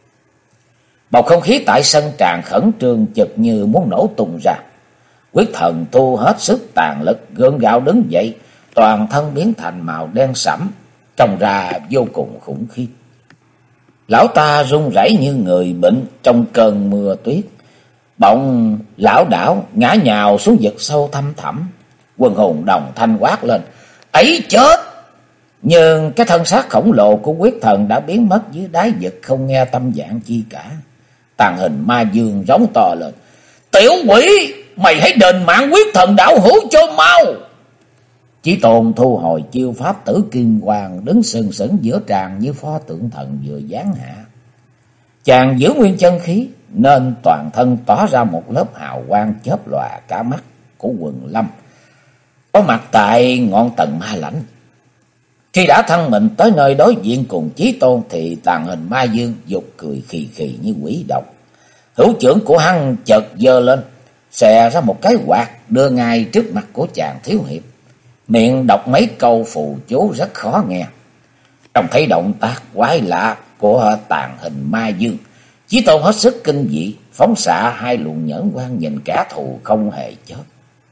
[SPEAKER 1] Bầu không khí tại sân tràn khẩn trương chực như muốn nổ tung ra. Quyết thần thu hết sức tàn lực, gượng gạo đứng dậy, toàn thân biến thành màu đen sẫm, trông ra vô cùng khủng khiếp. Lão ta run rẩy như người bệnh trong cơn mưa tuyết, bỗng lão đảo ngã nhào xuống vực sâu thăm thẳm. Quần hùng đồng thanh quát lên: ấy chết! Nhưng cái thân xác khổng lồ của quyết thần đã biến mất dưới đáy vực, không nghe tâm dạng chi cả. Tàn hình Ma Dương rống to lên: tiểu quỷ, mày hãy đền mạng quyết thần đảo hữu cho mau! Chí Tôn thu hồi chiêu pháp tử kim quang, đứng sừng sững giữa tràng như pho tượng thần vừa giáng hạ. Chàng giữ nguyên chân khí nên toàn thân tỏ ra một lớp hào quang chớp lòa cả mắt của quần lâm, có mặt tại ngọn tầng ma lãnh. Khi đã thân mình tới nơi đối diện cùng Chí Tôn thì tàn hình Ma Dương dục cười khì khì như quỷ độc. Hữu chưởng của hắn chợt giơ lên, xòe ra một cái quạt đưa ngay trước mặt của chàng thiếu hiệp, miệng đọc mấy câu phù chú rất khó nghe. Trông thấy động tác quái lạ của tàn hình Ma Dương, Chí Tôn hết sức kinh dị, phóng xạ hai luồng nhẫn quang nhìn kẻ thù không hề chớp.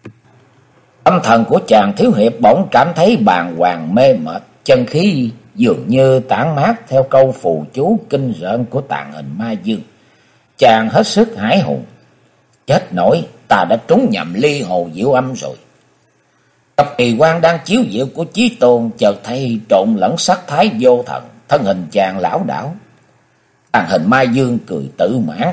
[SPEAKER 1] Tâm thần của chàng thiếu hiệp bỗng cảm thấy bàng hoàng mê mệt, chân khí dường như tản mát theo câu phù chú kinh rợn của tàn hình Ma Dương. Chàng hết sức hãi hùng: chết nổi, ta đã trúng nhầm ly hồ diệu âm rồi. Cặp kỳ quan đang chiếu diệu của Chí Tôn chợt thấy trộn lẫn sắc thái vô thần, thân hình chàng lão đảo. Tàn hình Ma Dương cười tự mãn: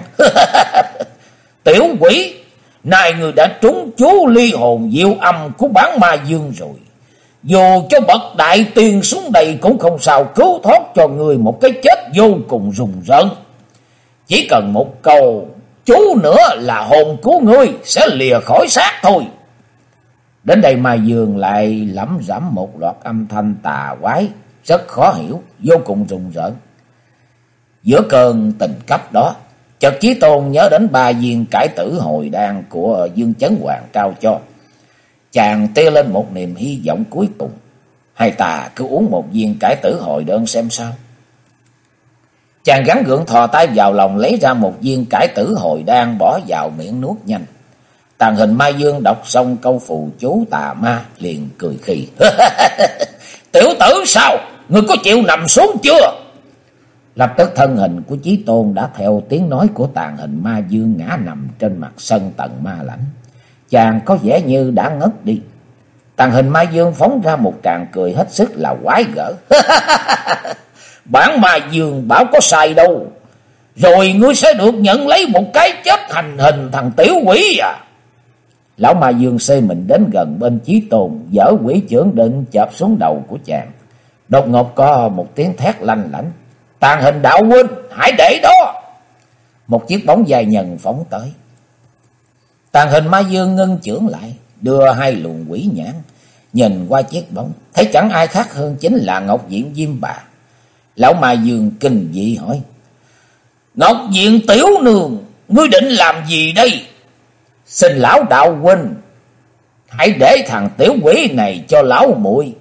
[SPEAKER 1] tiểu quỷ, nay người đã trúng chú ly hồn diệu âm của bản Ma Dương rồi. dù cho bậc đại tiên xuống đây cũng không sao cứu thoát cho người một cái chết vô cùng rùng rợn. Chỉ cần một câu chú nữa là hồn của ngươi sẽ lìa khỏi xác thôi. Đến đây Ma Dương lại lẩm rẩm một loạt âm thanh tà quái, rất khó hiểu, vô cùng rùng rợn. Giữa cơn tình cấp đó, chợt Chí Tôn nhớ đến 3 viên cải tử hồi đan của Dương Chấn Hoàng trao cho. Chàng tia lên một niềm hy vọng cuối cùng. Hay ta cứ uống một viên cải tử hồi đơn xem sao. Chàng gắng gượng thò tay vào lòng lấy ra một viên cải tử hồi đan bỏ vào miệng nuốt nhanh. Tàn Hình Ma Dương đọc xong câu phù chú tà ma liền cười khì. Tiểu tử sao? Ngươi có chịu nằm xuống chưa? Lập tức thân hình của Chí Tôn đã theo tiếng nói của Tàn Hình Ma Dương ngã nằm trên mặt sân tầng ma lãnh. Chàng có vẻ như đã ngất đi. Tàn Hình Ma Dương phóng ra một tràng cười hết sức là quái gở. Bản Ma Dương bảo có sai đâu. Rồi ngươi sẽ được nhận lấy một cái chết hành hình thằng tiểu quỷ à. Lão Ma Dương xê mình đến gần bên Chí Tôn, giở quỷ chưởng định chộp xuống đầu của chàng. Đột ngột có một tiếng thét lanh lảnh. Tàn Hình đạo huynh, hãy để đó. Một chiếc bóng dài nhần phóng tới. Tàn Hình Ma Dương ngưng chưởng lại, đưa 2 luồng quỷ nhãn, nhìn qua chiếc bóng, thấy chẳng ai khác hơn chính là Ngọc Diện Diêm Bà. Lão Ma Dương kinh dị hỏi: Ngọc Diện tiểu nương, ngươi định làm gì đây? Xin lão đạo huynh, hãy để thằng tiểu quỷ này cho lão muội.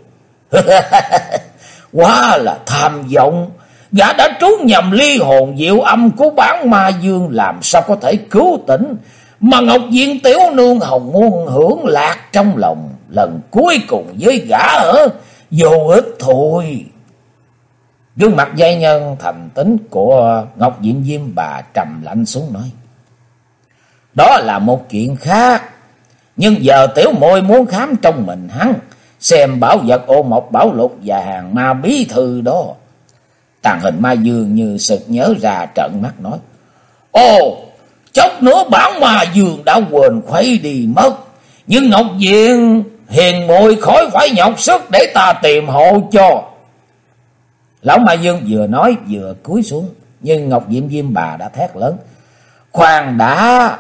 [SPEAKER 1] Quá là tham vọng, gã đã trú nhầm ly hồn diệu âm của bản Ma Dương, làm sao có thể cứu tỉnh, mà Ngọc Diện tiểu nương hồng muốn hưởng lạc trong lòng lần cuối cùng với gã ở vô ích thôi. Gương mặt giai nhân thành tính của Ngọc Diện Diêm Bà trầm lạnh xuống nói: Đó là một chuyện khác, nhưng giờ tiểu muội muốn khám trong mình hắn, xem bảo vật ô mộc bảo lục và hàng ma bí thư đó. Tàn Hình Ma Dương như sực nhớ ra, trợn mắt nói: Ồ, chốc nữa bản Ma Dương đã quên khuấy đi mất, nhưng Ngọc Diện hiền muội khỏi phải nhọc sức để ta tìm hộ cho. Lão Ma Dương vừa nói vừa cúi xuống, nhưng Ngọc Diện Diêm Bà đã thét lớn: Khoan đã!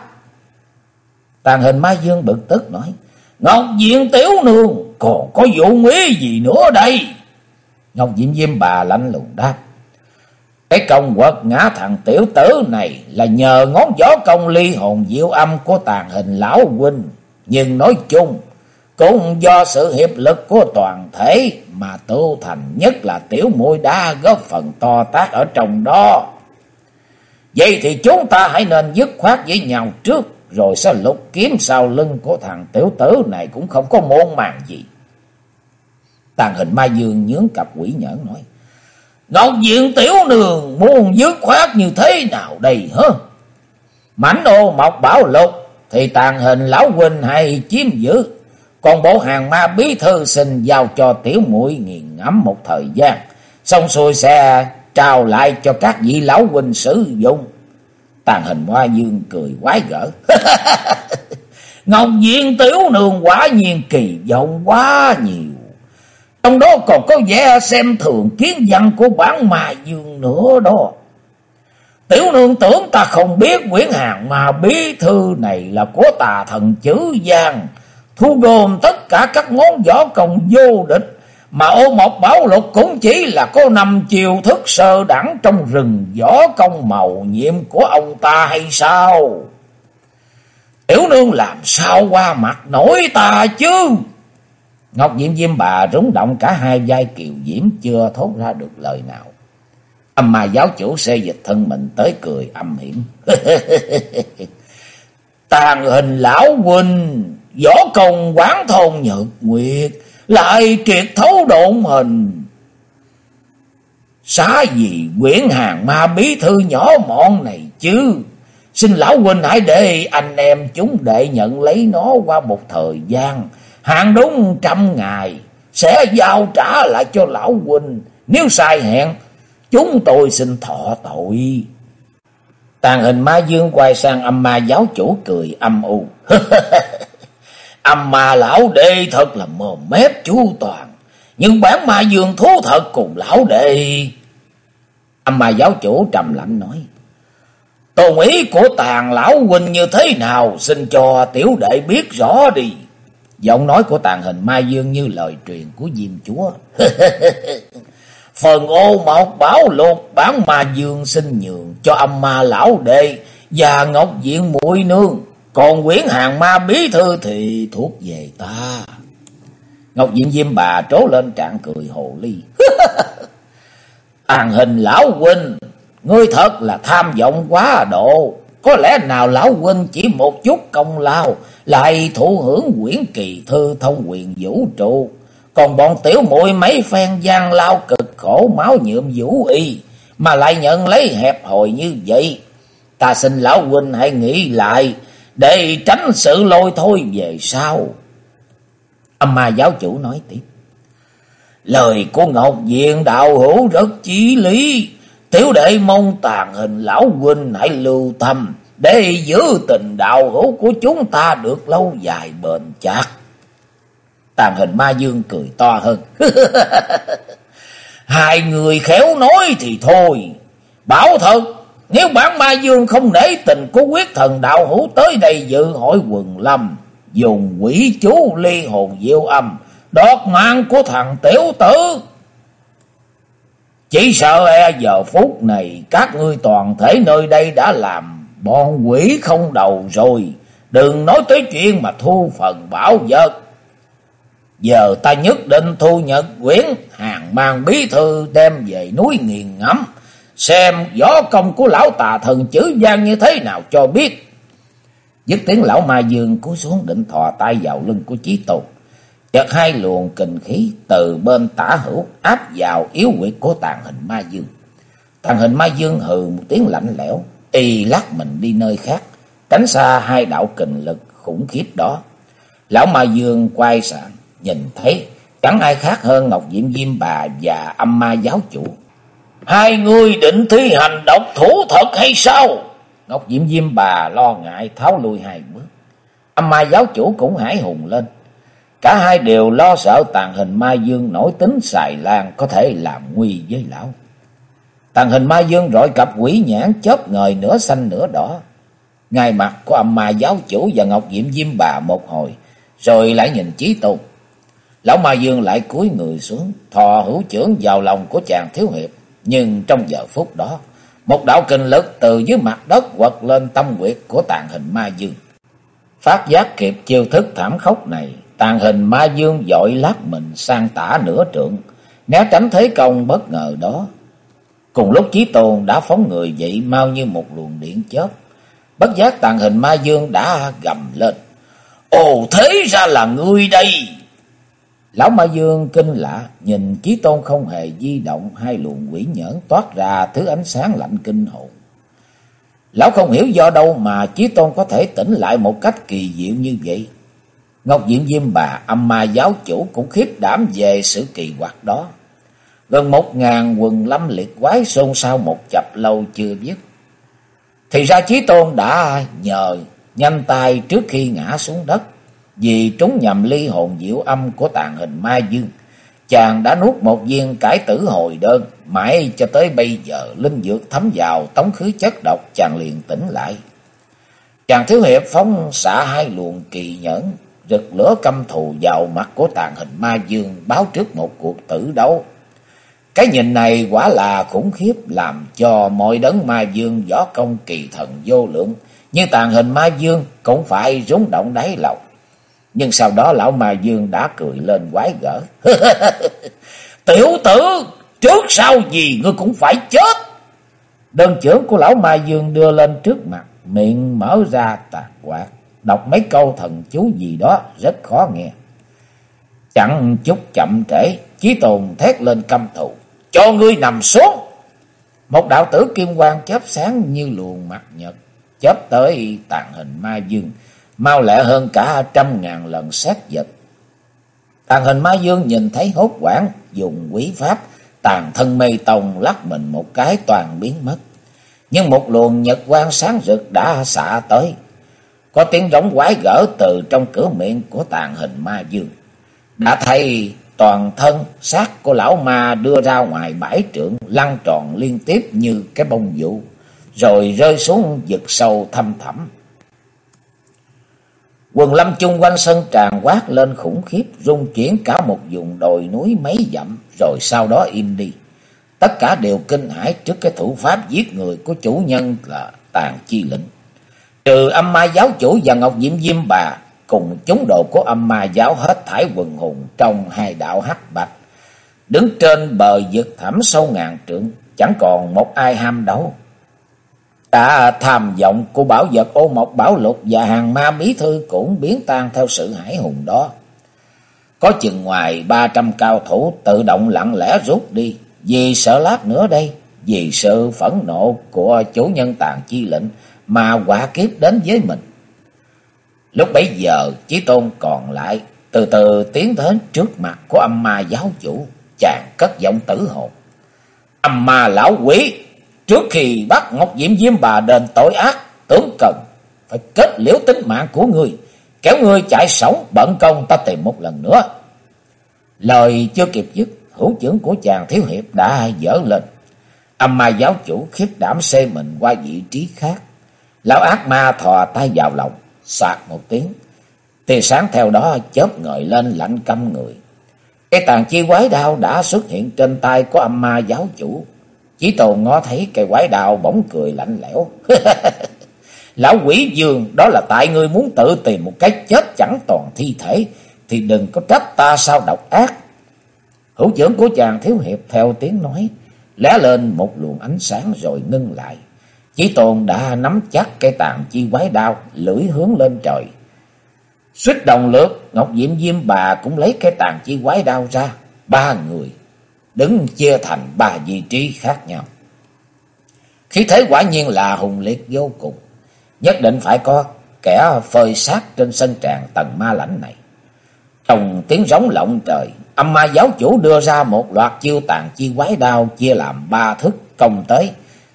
[SPEAKER 1] Tàn Hình Ma Dương bực tức nói: Ngọc Diện tiểu nương còn có vụ nguy gì nữa đây? Ngọc Diện Diêm Bà lạnh lùng đáp: Cái công quật ngã thằng tiểu tử này là nhờ ngón gió công ly hồn diệu âm của Tàn Hình lão huynh, nhưng nói chung cũng do sự hiệp lực của toàn thể mà tu thành, nhất là tiểu muội đã góp phần to tác ở trong đó. Vậy thì chúng ta hãy nên dứt khoát với nhau trước, rồi sẽ lục kiếm sau lưng của thằng tiểu tử này cũng không có môn màng gì. Tàn Hình Ma Dương nhướng cặp quỷ nhẫn nói: Ngọc Diện tiểu nương muốn dứt khoát như thế nào đây hả? Mảnh ô mộc bảo lục thì Tàn Hình lão huynh hay chiếm giữ, còn bộ hàng ma bí thư xin giao cho tiểu muội nghiền ngẫm một thời gian, xong xuôi sẽ trao lại cho các vị lão huynh sử dụng. Tàn Hình Ma Dương cười quái gở: Ngọc Diện tiểu nương quả nhiên kỳ vọng quá nhiều, trong đó còn có vẻ xem thường kiến văn của bản Ma Dương nữa đó. Tiểu nương tưởng ta không biết quyển hàng ma bí thư này là của tà thần Chữ Giang, thu gồm tất cả các món võ công vô địch, mà ô mộc bảo lục cũng chỉ là có 5 chiêu thức sơ đẳng trong rừng võ công màu nhiệm của ông ta hay sao? Tiểu nương làm sao qua mặt nổi ta chứ? Ngọc Diện Diêm Bà rúng động cả 2 vai kiều diễm, chưa thốt ra được lời nào. Âm Ma giáo chủ xê dịch thân mình tới cười âm hiểm: Tàn Hình lão huynh võ công quán thôn nhật nguyệt, lại triệt thấu độn hình, xá gì quyển hàng ma bí thư nhỏ mọn này chứ? Xin lão huynh hãy để anh em chúng đệ nhận lấy nó qua một thời gian, hạn đúng 100 ngày sẽ giao trả lại cho lão huynh. Nếu sai hẹn, chúng tôi xin thọ tội. Tàn Hình Ma Dương quay sang Âm Ma giáo chủ cười âm u: Âm Ma lão đệ thật là mồm mép chu toàn, Nhưng bản ma dương thú thật cùng lão đệ. Âm ma giáo chủ trầm lạnh nói. Tôn ý của Tàn lão huynh như thế nào, xin cho tiểu đệ biết rõ đi. Giọng nói của Tàn Hình Ma Dương như lời truyền của Diêm Chúa. Phần ô một bảo lục bản ma dương xin nhường cho âm ma lão đệ và Ngọc Diện muội nương. Còn quyển hàng ma bí thư thì thuộc về ta. Ngọc Diện Diêm Bà trố lên trạng cười hồ ly. Tàn Hình lão huynh, ngươi thật là tham vọng quá độ. Có lẽ nào lão huynh chỉ một chút công lao lại thụ hưởng quyển kỳ thư thông quyền vũ trụ, còn bọn tiểu muội mấy phen gian lao cực khổ máu nhuộm vũ y mà lại nhận lấy hẹp hòi như vậy. Ta xin lão huynh hãy nghĩ lại để tránh sự lôi thôi về sau. Âm ma giáo chủ nói tiếp. Lời của Ngọc Diện đạo hữu rất chí lý. Tiểu đệ mong Tàn Hình lão huynh hãy lưu tâm để giữ tình đạo hữu của chúng ta được lâu dài bền chặt. Tàn Hình Ma Dương cười to hơn. Hai người khéo nói thì thôi. Bảo thật, nếu bản Ma Dương không để tình của quyết thần đạo hữu tới đây dự hội quần lâm, dùng quỷ chú ly hồn diệu âm, đọt mạng của thằng tiểu tử, chỉ sợ giờ phút này các ngươi toàn thể nơi đây đã làm bọn quỷ không đầu rồi. Đừng nói tới chuyện mà thu phần bảo vật. Giờ ta nhất định thu nhật quyển hàng mang bí thư đem về núi nghiền ngẫm, xem võ công của lão tà thần chữ gian như thế nào cho biết. Dứt tiếng, lão ma dương cúi xuống định thò tay vào lưng của Chí Tôn. Chợt hai luồng kình khí từ bên tả hữu áp vào yếu huyệt của Tàn Hình Ma Dương. Tàn Hình Ma Dương hừ một tiếng lạnh lẽo, y lắc mình đi nơi khác, tránh xa hai đạo kình lực khủng khiếp đó. Lão Ma Dương quay sang nhìn thấy chẳng ai khác hơn Ngọc Diệm Diêm Bà và Âm Ma giáo chủ. Hai người định thi hành độc thủ thật hay sao? Ngọc Diệm Diêm Bà lo ngại tháo lui hai bước. Âm Ma giáo chủ cũng hãi hùng lên. Cả hai đều lo sợ Tàn Hình Ma Dương nổi tính xài lan có thể làm nguy với lão. Tàn Hình Ma Dương rọi cặp quỷ nhãn chớp ngời nửa xanh nửa đỏ, ngay mặt của Âm Ma giáo chủ và Ngọc Diệm Diêm Bà một hồi, rồi lại nhìn Chí Tôn. Lão Ma Dương lại cúi người xuống, thò hữu chưởng vào lòng của chàng thiếu hiệp. Nhưng trong giờ phút đó, một đạo kình lực từ dưới mặt đất quật lên tâm huyệt của Tàn Hình Ma Dương. Phát giác kịp chiêu thức thảm khốc này, Tàn Hình Ma Dương vội lát mình sang tả nửa trượng, né tránh thế công bất ngờ đó. Cùng lúc Chí Tôn đã phóng người dậy mau như một luồng điện chớp. Bất giác Tàn Hình Ma Dương đã gầm lên. Ồ, thế ra là ngươi đây! Lão Ma Dương kinh lạ, nhìn Chí Tôn không hề di động, hai luồng quỷ nhẫn toát ra thứ ánh sáng lạnh kinh hồn. Lão không hiểu do đâu mà Chí Tôn có thể tỉnh lại một cách kỳ diệu như vậy. Ngọc Diệm Diêm Bà, Âm Ma giáo chủ cũng khiếp đảm về sự kỳ quặc đó. Gần 1000 quần lâm liệt quái xôn xao một chập lâu chưa dứt. Thì ra Chí Tôn đã nhờ nhanh tay trước khi ngã xuống đất, vì trúng nhầm ly hồn diệu âm của Tàn Hình Ma Dương. Chàng đã nuốt một viên cải tử hồi đơn, mãi cho tới bây giờ linh dược thấm vào tống khứ chất độc, chàng liền tỉnh lại. Chàng thiếu hiệp phóng xạ hai luồng kỳ nhẫn, rực lửa căm thù vào mặt của Tàn Hình Ma Dương, báo trước một cuộc tử đấu. Cái nhìn này quả là khủng khiếp, làm cho mọi đấng ma dương võ công kỳ thần vô lượng như Tàn Hình Ma Dương cũng phải rúng động đáy lòng. Nhưng sau đó lão Ma Dương đã cười lên quái gở. Tiểu tử, trước sau gì ngươi cũng phải chết. Đơn chưởng của lão Ma Dương đưa lên trước mặt, miệng mở ra tàn quạt, đọc mấy câu thần chú gì đó rất khó nghe. Chẳng chút chậm trễ, Chí Tôn thét lên căm thù. Cho ngươi nằm xuống. Một đạo tử kim quang chớp sáng như luồng mặt nhật, chớp tới Tàn Hình Ma Dương, mau lẹ hơn cả 100.000 lần sét giật. Tàn Hình Ma Dương nhìn thấy hốt hoảng, dùng quỷ pháp tàn thân mây tông lắc mình một cái toàn biến mất. Nhưng một luồng nhật quang sáng rực đã xạ tới. Có tiếng rống quái gở từ trong cửa miệng của Tàn Hình Ma Dương. Đã thấy toàn thân xác của lão ma đưa ra ngoài 7 trượng, lăn tròn liên tiếp như cái bông vụ, rồi rơi xuống vực sâu thăm thẳm. Quần lâm chung quanh sân tràn quát lên khủng khiếp, rung chuyển cả một vùng đồi núi mấy dặm, rồi sau đó im đi. Tất cả đều kinh hãi trước cái thủ pháp giết người của chủ nhân là Tàn Chi Lĩnh. Trừ Âm Ma giáo chủ và Ngọc Diệm Diêm Bà cùng chúng đồ của Âm Ma giáo hết thảy quần hùng trong hai đạo hắc bạch, đứng trên bờ vực thẳm sâu ngàn trượng, chẳng còn một ai ham đấu. Cả tham vọng của bảo vật Ô Mộc Bảo Lục và hàng ma bí thư cũng biến tan theo sự hải hùng đó. Có chừng ngoài 300 cao thủ tự động lặng lẽ rút đi, vì sợ lát nữa đây, vì sự phẫn nộ của chủ nhân Tàn Chi Lĩnh mà họa kiếp đến với mình. Lúc bấy giờ, Chí Tôn còn lại từ từ tiến đến trước mặt của Âm Ma giáo chủ, chàng cất giọng tử hồn: Âm Ma lão quỷ, trước khi bắt Ngọc Diệm Diêm Bà đền tội ác, tướng cần phải kết liễu tính mạng của ngươi, kéo ngươi chạy sống bận công ta tìm một lần nữa. Lời chưa kịp dứt, hữu chưởng của chàng thiếu hiệp đã dở lên. Âm Ma giáo chủ khiếp đảm xê mình qua vị trí khác. Lão ác ma thò tay vào lòng, xoạt một tiếng, tia sáng theo đó chớp ngời lên lạnh căm người. Cái tàn chi quái đao đã xuất hiện trên tay của Âm Ma giáo chủ. Chí Tôn ngó thấy cây quái đao bỗng cười lạnh lẽo: Lão quỷ dương, đó là tại ngươi muốn tự tìm một cái chết chẳng toàn thi thể, thì đừng có trách ta sao độc ác. Hữu chưởng của chàng thiếu hiệp theo tiếng nói lóe lên một luồng ánh sáng rồi ngưng lại. Chí Tôn đã nắm chắc cây tàn chi quái đao, lưỡi hướng lên trời. Suýt đồng lượt, Ngọc Diệm Diêm Bà cũng lấy cây tàn chi quái đao ra. 3 người đứng chia thành 3 vị trí khác nhau. Khí thế quả nhiên là hùng liệt vô cùng, nhất định phải có kẻ phơi xác trên sân tràng tầng ma lãnh này. Trong tiếng rống lộng trời, Âm Ma giáo chủ đưa ra một loạt chiêu tàn chi quái đao chia làm 3 thức công tới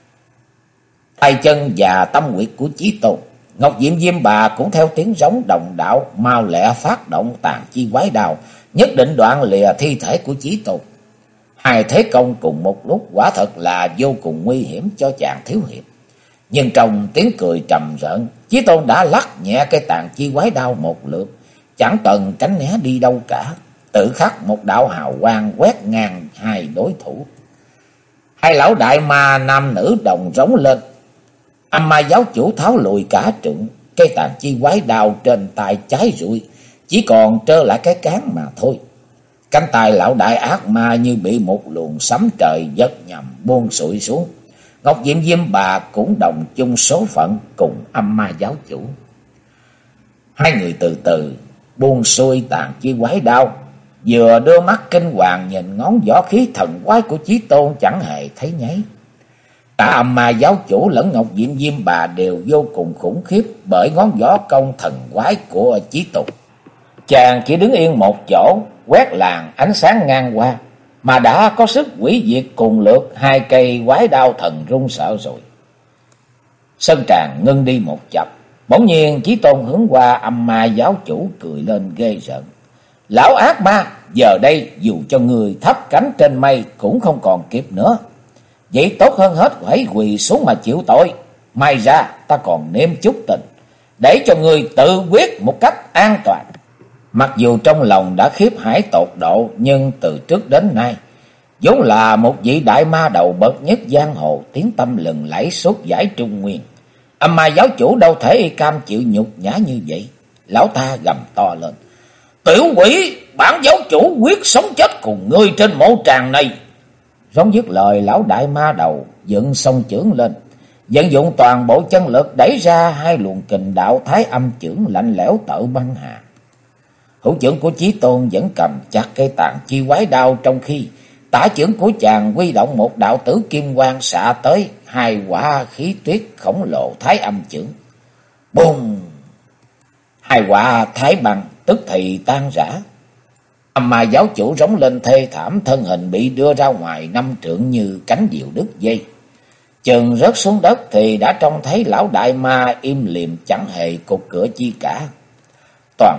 [SPEAKER 1] tay chân và tâm huyệt của Chí Tôn. Ngọc Diệm Diêm Bà cũng theo tiếng rống đồng đạo mau lẹ phát động tàn chi quái đao, nhất định đoạn lìa thi thể của Chí Tôn. Hai thế công cùng một lúc quả thật là vô cùng nguy hiểm cho chàng thiếu hiệp. Nhưng trong tiếng cười trầm rợn, Chí Tôn đã lắc nhẹ cây tàn chi quái đao một lượt, chẳng cần tránh né đi đâu cả, tự khắc một đạo hào quang quét ngang hai đối thủ. Hai lão đại ma nam nữ đồng rống lên. Âm Ma giáo chủ tháo lùi cả trượng, cây tàn chi quái đao trên tay trái rụi, chỉ còn trơ lại cái cán mà thôi. Cánh tay lão đại ác ma như bị một luồng sấm trời giật nhầm buông sụi xuống. Ngọc Diệm Diêm Bà cũng đồng chung số phận cùng Âm Ma giáo chủ. Hai người từ từ buông xuôi tàn chi quái đao, vừa đưa mắt kinh hoàng nhìn ngón võ khí thần quái của Chí Tôn chẳng hề thấy nháy. Cả Âm Ma giáo chủ lẫn Ngọc Diệm Diêm Bà đều vô cùng khủng khiếp bởi ngón võ công thần quái của Chí Tôn. Chàng chỉ đứng yên một chỗ, quét làn ánh sáng ngang qua, mà đã có sức hủy diệt cùng lượt 2 cây quái đao thần run sợ rồi. Sân tràng ngưng đi một chập, bỗng nhiên Chí Tôn hướng qua Âm Ma giáo chủ cười lên ghê rợn: Lão ác ma, giờ đây dù cho người thấp cánh trên mây cũng không còn kịp nữa. Vậy tốt hơn hết hãy quỳ xuống mà chịu tội. May ra ta còn nếm chút tình, để cho người tự quyết một cách an toàn. Mặc dù trong lòng đã khiếp hải tột độ, nhưng từ trước đến nay vốn là một vị đại ma đầu bậc nhất giang hồ, tiếng tăm lừng lẫy suốt giải Trung Nguyên. Âm Ma giáo chủ đâu thể cam chịu nhục nhã như vậy. Lão ta gầm to lên: Tiểu quỷ, bản giáo chủ quyết sống chết cùng ngươi trên mộ tràng này. Rống dứt lời, lão đại ma đầu dựng song chưởng lên, vận dụng toàn bộ chân lực đẩy ra 2 luồng kình đạo thái âm chưởng lạnh lẽo tợ băng hà. Hữu chưởng của Chí Tôn vẫn cầm chặt cây tàn chi quái đao, trong khi tả chưởng của chàng huy động một đạo tử kim quang xạ tới 2 quả khí tuyết khổng lồ thái âm chưởng. Bùng! 2 quả thái băng tức thì tan rã. Âm Ma giáo chủ rống lên thê thảm, thân hình bị đưa ra ngoài 5 trượng như cánh diều đứt dây. Chừng rớt xuống đất thì đã trông thấy lão đại ma im lìm chẳng hề cục cửa chi cả. Toàn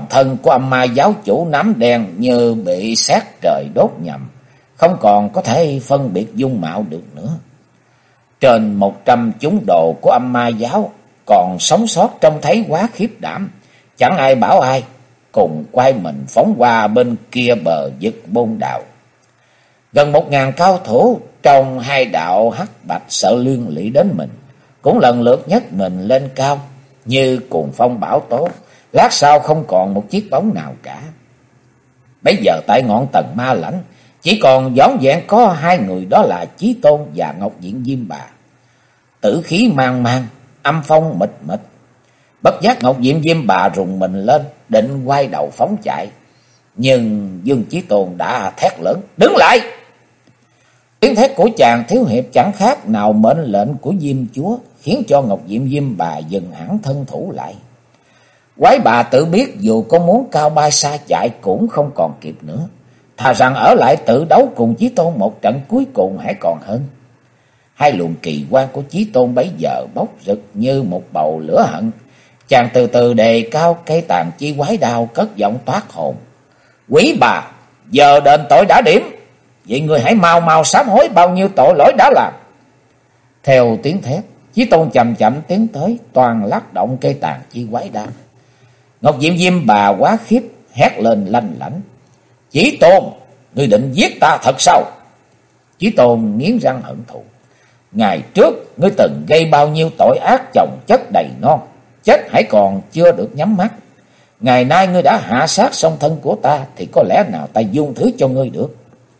[SPEAKER 1] thân của âm ma giáo chủ nắm đen như bị sét trời đốt nhầm, không còn có thể phân biệt dung mạo được nữa. Trên 100 chúng đồ của âm ma giáo còn sống sót trông thấy quá khiếp đảm, chẳng ai bảo ai, cùng quay mình phóng qua bên kia bờ vực Môn Đạo. Gần 1000 cao thủ trong hai đạo hắc bạch sợ liên lụy đến mình, cũng lần lượt nhấc mình lên cao như cuồng phong bão tố, lát sau không còn một chiếc bóng nào cả. Bây giờ tại ngọn Tần Ma Lãnh chỉ còn vỏn vẹn có hai người, đó là Chí Tôn và Ngọc Diện Diêm Bà. Tử khí mang mang, âm phong mịt mịt. Bất giác Ngọc Diện Diêm Bà rùng mình lên, định quay đầu phóng chạy, nhưng Dương Chí Tôn đã thét lớn: "Đứng lại!" Tiếng thét của chàng thiếu hiệp chẳng khác nào mệnh lệnh của Diêm Chúa, khiến cho Ngọc Diện Diêm Bà dừng hẳn thân thủ lại. Quái bà tự biết dù có muốn cao bay xa chạy cũng không còn kịp nữa, thà rằng ở lại tự đấu cùng Chí Tôn một trận cuối cùng hãy còn hơn. Hai luồng kỳ quan của Chí Tôn bấy giờ bốc rực như một bầu lửa hận. Chàng từ từ đề cao cây tàn chi quái đao, cất giọng toát hồn: "Quỷ bà, giờ đền tội đã điểm, vậy người hãy mau mau sám hối bao nhiêu tội lỗi đã làm." Theo tiếng thét, Chí Tôn chậm chậm tiến tới, toàn lắc động cây tàn chi quái đao. Ngọc Diệm Diêm Bà quá khiếp, hét lên lanh lảnh: "Chí Tôn, ngươi định giết ta thật sao?" Chí Tôn nghiến răng hận thù: "Ngày trước ngươi từng gây bao nhiêu tội ác chồng chất đầy non, chết hãy còn chưa được nhắm mắt. Ngày nay ngươi đã hạ sát song thân của ta, thì có lẽ nào ta dung thứ cho ngươi được.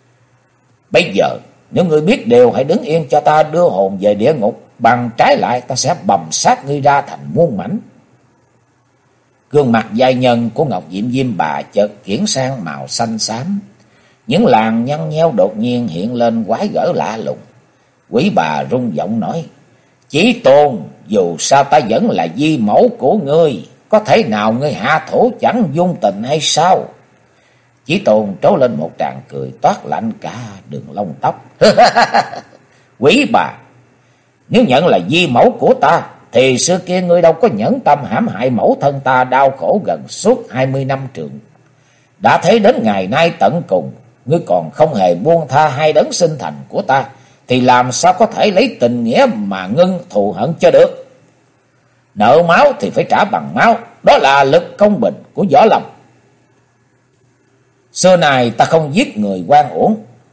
[SPEAKER 1] Bây giờ nếu ngươi biết điều, hãy đứng yên cho ta đưa hồn về địa ngục, bằng trái lại ta sẽ bầm sát ngươi ra thành muôn mảnh." Gương mặt giai nhân của Ngọc Diệm Diêm Bà chợt chuyển sang màu xanh xám, những làn nhăn nheo đột nhiên hiện lên quái gở lạ lùng. Quỷ bà rung giọng nói: "Chí Tôn, dù sao ta vẫn là di mẫu của ngươi, có thể nào ngươi hạ thủ chẳng dung tình hay sao?" Chí Tôn trố lên một tràng cười toát lạnh cả đường lông tóc: "Quỷ bà, nếu nhận là di mẫu của ta, thì xưa kia ngươi đâu có nhẫn tâm hãm hại mẫu thân ta đau khổ gần suốt 20 năm trường. Đã thấy đến ngày nay tận cùng, ngươi còn không hề buông tha hai đấng sinh thành của ta, thì làm sao có thể lấy tình nghĩa mà ngưng thù hận cho được. Nợ máu thì phải trả bằng máu, đó là lực công bình của võ lâm. Xưa này ta không giết người oan uổng."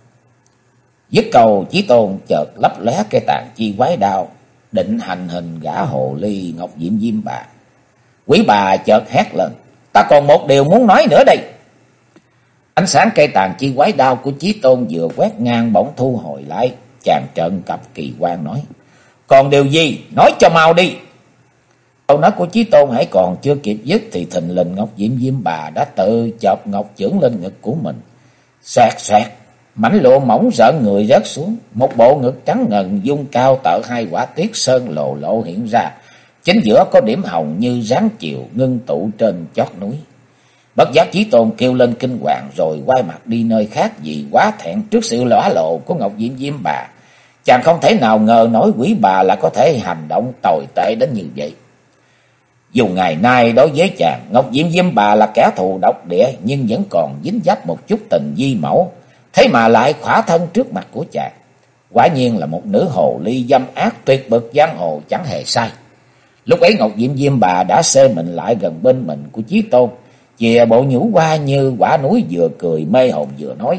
[SPEAKER 1] Dứt câu, Chí Tôn chợt lấp lóe cây tàn chi quái đao, định hành hình gã hồ ly Ngọc Diệm Diêm Bà. Quỷ bà chợt hét lên: "Ta còn một điều muốn nói nữa đây." Ánh sáng cây tàn chi quái đao của Chí Tôn vừa quét ngang bỗng thu hồi lại, chàng trợn cặp kỳ quan nói: "Còn điều gì? Nói cho mau đi." Câu nói của Chí Tôn hãy còn chưa kịp dứt, thì thình lình Ngọc Diệm Diêm Bà đã tự chộp ngọc chưởng lên ngực của mình. Xoẹt xoẹt, mảnh lụa mỏng rợn người rớt xuống, một bộ ngực trắng ngần dung cao tợ hai quả tiết sơn lộ lộ hiện ra, chính giữa có điểm hồng như ráng chiều ngưng tụ trên chót núi. Bất giác Chí Tôn kêu lên kinh hoàng, rồi quay mặt đi nơi khác vì quá thẹn trước sự lõa lộ của Ngọc Diệm Diêm Bà. Chàng không thể nào ngờ nổi quỷ bà là có thể hành động tồi tệ đến như vậy. Dù ngày nay đối với chàng, Ngọc Diệm Diêm Bà là kẻ thù độc địa, nhưng vẫn còn dính dấp một chút tình di mẫu, thế mà lại khỏa thân trước mặt của chàng. Quả nhiên là một nữ hồ ly dâm ác tuyệt bậc giang hồ, chẳng hề sai. Lúc ấy Ngọc Diệm Diêm Bà đã xê mình lại gần bên mình của Chí Tôn, chìa bộ nhũ qua như quả núi, vừa cười mê hồn vừa nói: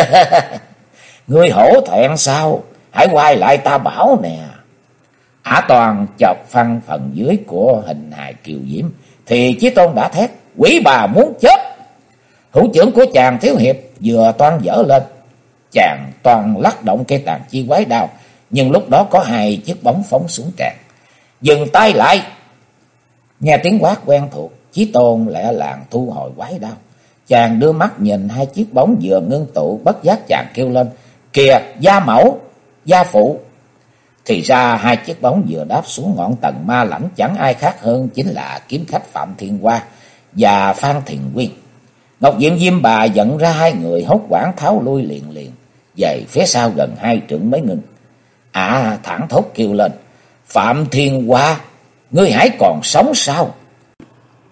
[SPEAKER 1] "Ngươi hổ thẹn sao? Hãy quay lại ta bảo nè." Ả toàn chọc phăng phần dưới của hình hài kiều diễm, thì Chí Tôn đã thét: "Quỷ bà muốn chết!" Hữu chưởng của chàng thiếu hiệp vừa toan dở lên, chàng toàn lắc động cây tàn chi quái đao, nhưng lúc đó có hai chiếc bóng phóng xuống tràn. "Dừng tay lại!" Nghe tiếng quát quen thuộc, Chí Tôn lẹ làng thu hồi quái đao. Chàng đưa mắt nhìn hai chiếc bóng vừa ngưng tụ, bất giác chàng kêu lên: "Kìa, gia mẫu, gia phụ!" Thì ra hai chiếc bóng vừa đáp xuống ngọn Tần Ma Lãnh chẳng ai khác hơn chính là kiếm khách Phạm Thiên Hoa và Phan Thiền Quyên. Ngọc Diệm Diêm Bà dẫn ra hai người, hốt quảng tháo lui liền liền, về phía sau gần 2 trượng mới ngừng. Thẳng thốt kêu lên: "Phạm Thiên Hoa, ngươi hãy còn sống sao?"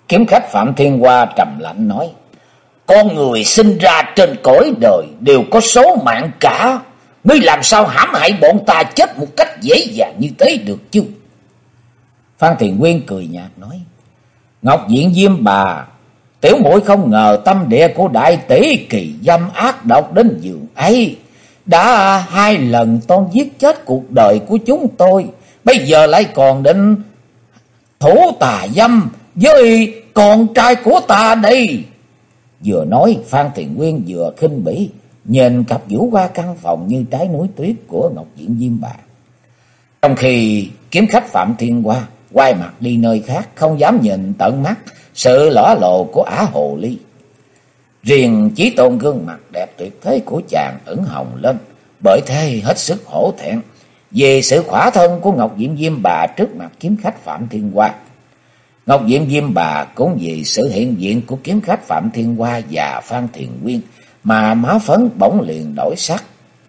[SPEAKER 1] Kiếm khách Phạm Thiên Hoa trầm lạnh nói: Con người sinh ra trên cõi đời đều có số mạng cả, ngươi làm sao hãm hại bọn ta chết một cách dễ dàng như thế được chứ? Phan Thiền Nguyên cười nhạt nói: Ngọc Diện Diêm Bà, tiểu muội không ngờ tâm địa của đại tỷ kỳ dâm ác độc đến giường ấy. Đã 2 lần toan giết chết cuộc đời của chúng tôi, bây giờ lại còn định thủ tà dâm với con trai của ta đây. Vừa nói, Phan Thiền Nguyên vừa khinh bỉ nhìn cặp vũ qua căn phòng như trái núi tuyết của Ngọc Diện Diêm Bà. Trong khi kiếm khách Phạm Thiên Hoa quay mặt đi nơi khác, không dám nhìn tận mắt sự lõa lộ của Ả Hồ Ly. Riêng Chí Tôn gương mặt đẹp tuyệt thế của chàng ửng hồng lên, bởi thế hết sức hổ thẹn vì sự khỏa thân của Ngọc Diệm Diêm Bà trước mặt kiếm khách Phạm Thiên Hoa. Ngọc Diệm Diêm Bà cũng vì sự hiện diện của kiếm khách Phạm Thiên Hoa và Phan Thiền Nguyên mà má phấn bỗng liền đổi sắc.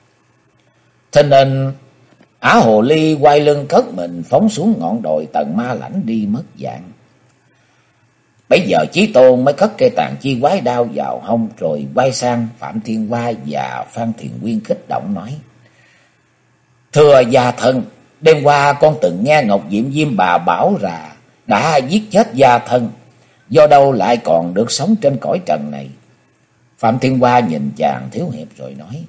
[SPEAKER 1] Thế nên Ả Hồ Ly quay lưng cất mình phóng xuống ngọn đồi Tần Ma Lãnh đi mất dạng. Bây giờ Chí Tôn mới cất cây tàn chi quái đao vào hông, rồi quay sang Phạm Thiên Hoa và Phan Thiền Nguyên kích động nói: Thưa gia thân, đêm qua con từng nghe Ngọc Diệm Diêm Bà bảo là đã giết chết gia thân, do đâu lại còn được sống trên cõi trần này? Phạm Thiên Hoa nhìn chàng thiếu hiệp rồi nói: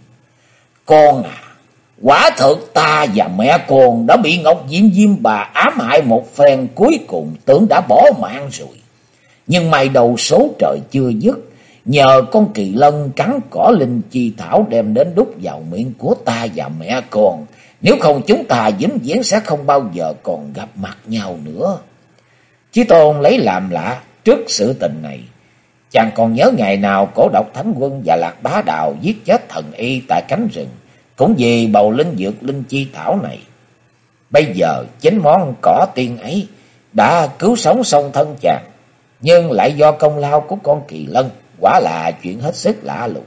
[SPEAKER 1] Con à, quả thực ta và mẹ con đã bị Ngọc Diệm Diêm Bà ám hại một phen, cuối cùng tưởng đã bỏ mạng rồi. Nhưng may đầu số trời chưa dứt, nhờ con kỳ lân cắn cỏ linh chi thảo đem đến đút vào miệng của ta và mẹ con, nếu không chúng ta vĩnh viễn sẽ không bao giờ còn gặp mặt nhau nữa. Chí Tôn lấy làm lạ trước sự tình này. Chàng còn nhớ ngày nào Cổ Độc Thánh Quân và Lạc Bá Đào giết chết thần y tại cánh rừng, cũng vì bầu linh dược linh chi thảo này. Bây giờ chính món cỏ tiên ấy đã cứu sống song thân chàng, nhưng lại do công lao của con kỳ lân, quả là chuyện hết sức lạ lùng.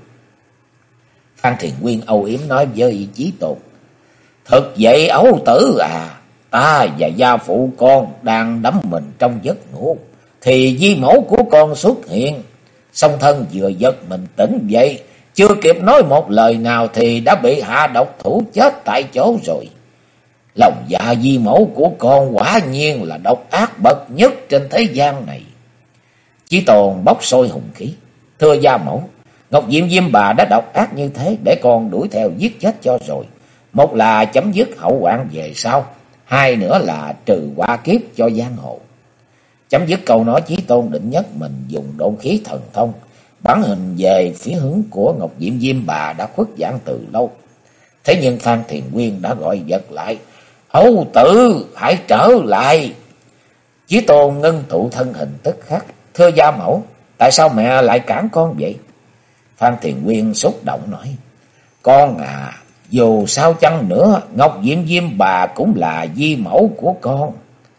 [SPEAKER 1] Phan Thiền Nguyên âu yếm nói với Chí Tôn: Thực vậy ấu tử à, ta và gia phụ con đang đắm mình trong giấc ngủ, thì di mẫu của con xuất hiện. Song thân vừa giật mình tỉnh dậy, chưa kịp nói một lời nào thì đã bị hạ độc thủ chết tại chỗ rồi. Lòng dạ di mẫu của con quả nhiên là độc ác bậc nhất trên thế gian này. Chí Tôn bốc sôi hùng khí: Thưa gia mẫu, Ngọc Diệm Diêm Bà đã độc ác như thế để con đuổi theo giết chết cho rồi. Một là chấm dứt hậu hoạn về sau, hai nữa là trừ họa kiếp cho giang hồ. Chấm dứt câu nói, Chí Tôn định nhất mình dùng độn khí thần thông bắn hình về phía hướng của Ngọc Diệm Diêm Bà đã khuất dạng từ lâu. Thế nhưng Phan Thiền Nguyên đã gọi giật lại: Âu tử, hãy trở lại. Chí Tôn ngưng tụ thân hình tức khắc: Thưa gia mẫu, tại sao mẹ lại cản con vậy? Phan Thiền Nguyên xúc động nói: Con à, dù sao chăng nữa, Ngọc Diệm Diêm Bà cũng là di mẫu của con.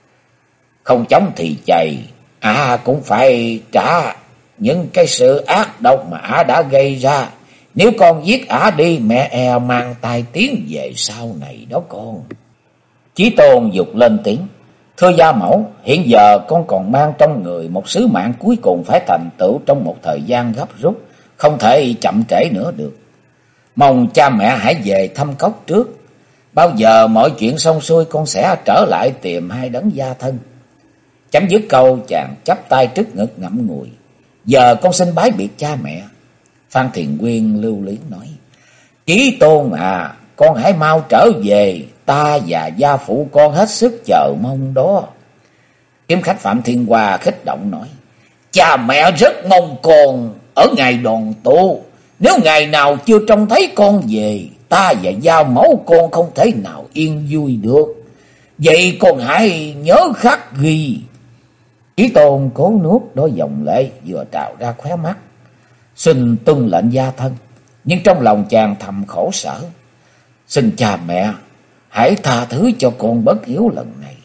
[SPEAKER 1] Không chống thì chày, cũng phải trả những cái sự ác độc mà đã gây ra. Nếu con giết đi, mẹ e mang tai tiếng về sau này đó con. Chí Tôn dục lên tiếng: Thưa gia mẫu, hiện giờ con còn mang trong người một sứ mạng cuối cùng phải thành tựu trong một thời gian gấp rút, không thể chậm trễ nữa được. Mong cha mẹ hãy về thăm cốc trước. Bao giờ mọi chuyện xong xuôi, con sẽ trở lại tìm hai đấng gia thân. Chấm dứt câu, chàng chắp tay trước ngực ngậm ngùi: Giờ con xin bái biệt cha mẹ. Phan Thiền Nguyên lưu luyến nói: Chí Tôn à, con hãy mau trở về, ta và gia phụ con hết sức chờ mong đó. Kiếm khách Phạm Thiên Hoa khích động nói: Cha mẹ rất mong con ở ngày đoàn tụ. Nếu ngày nào chưa trông thấy con về, ta và gia mẫu con không thể nào yên vui được. Vậy con hãy nhớ khắc ghi. Chí Tôn cố nuốt đôi dòng lệ vừa trào ra khóe mắt, xin tuân lệnh gia thân. Nhưng trong lòng chàng thầm khổ sở: Xin cha mẹ hãy tha thứ cho con bất hiếu lần này.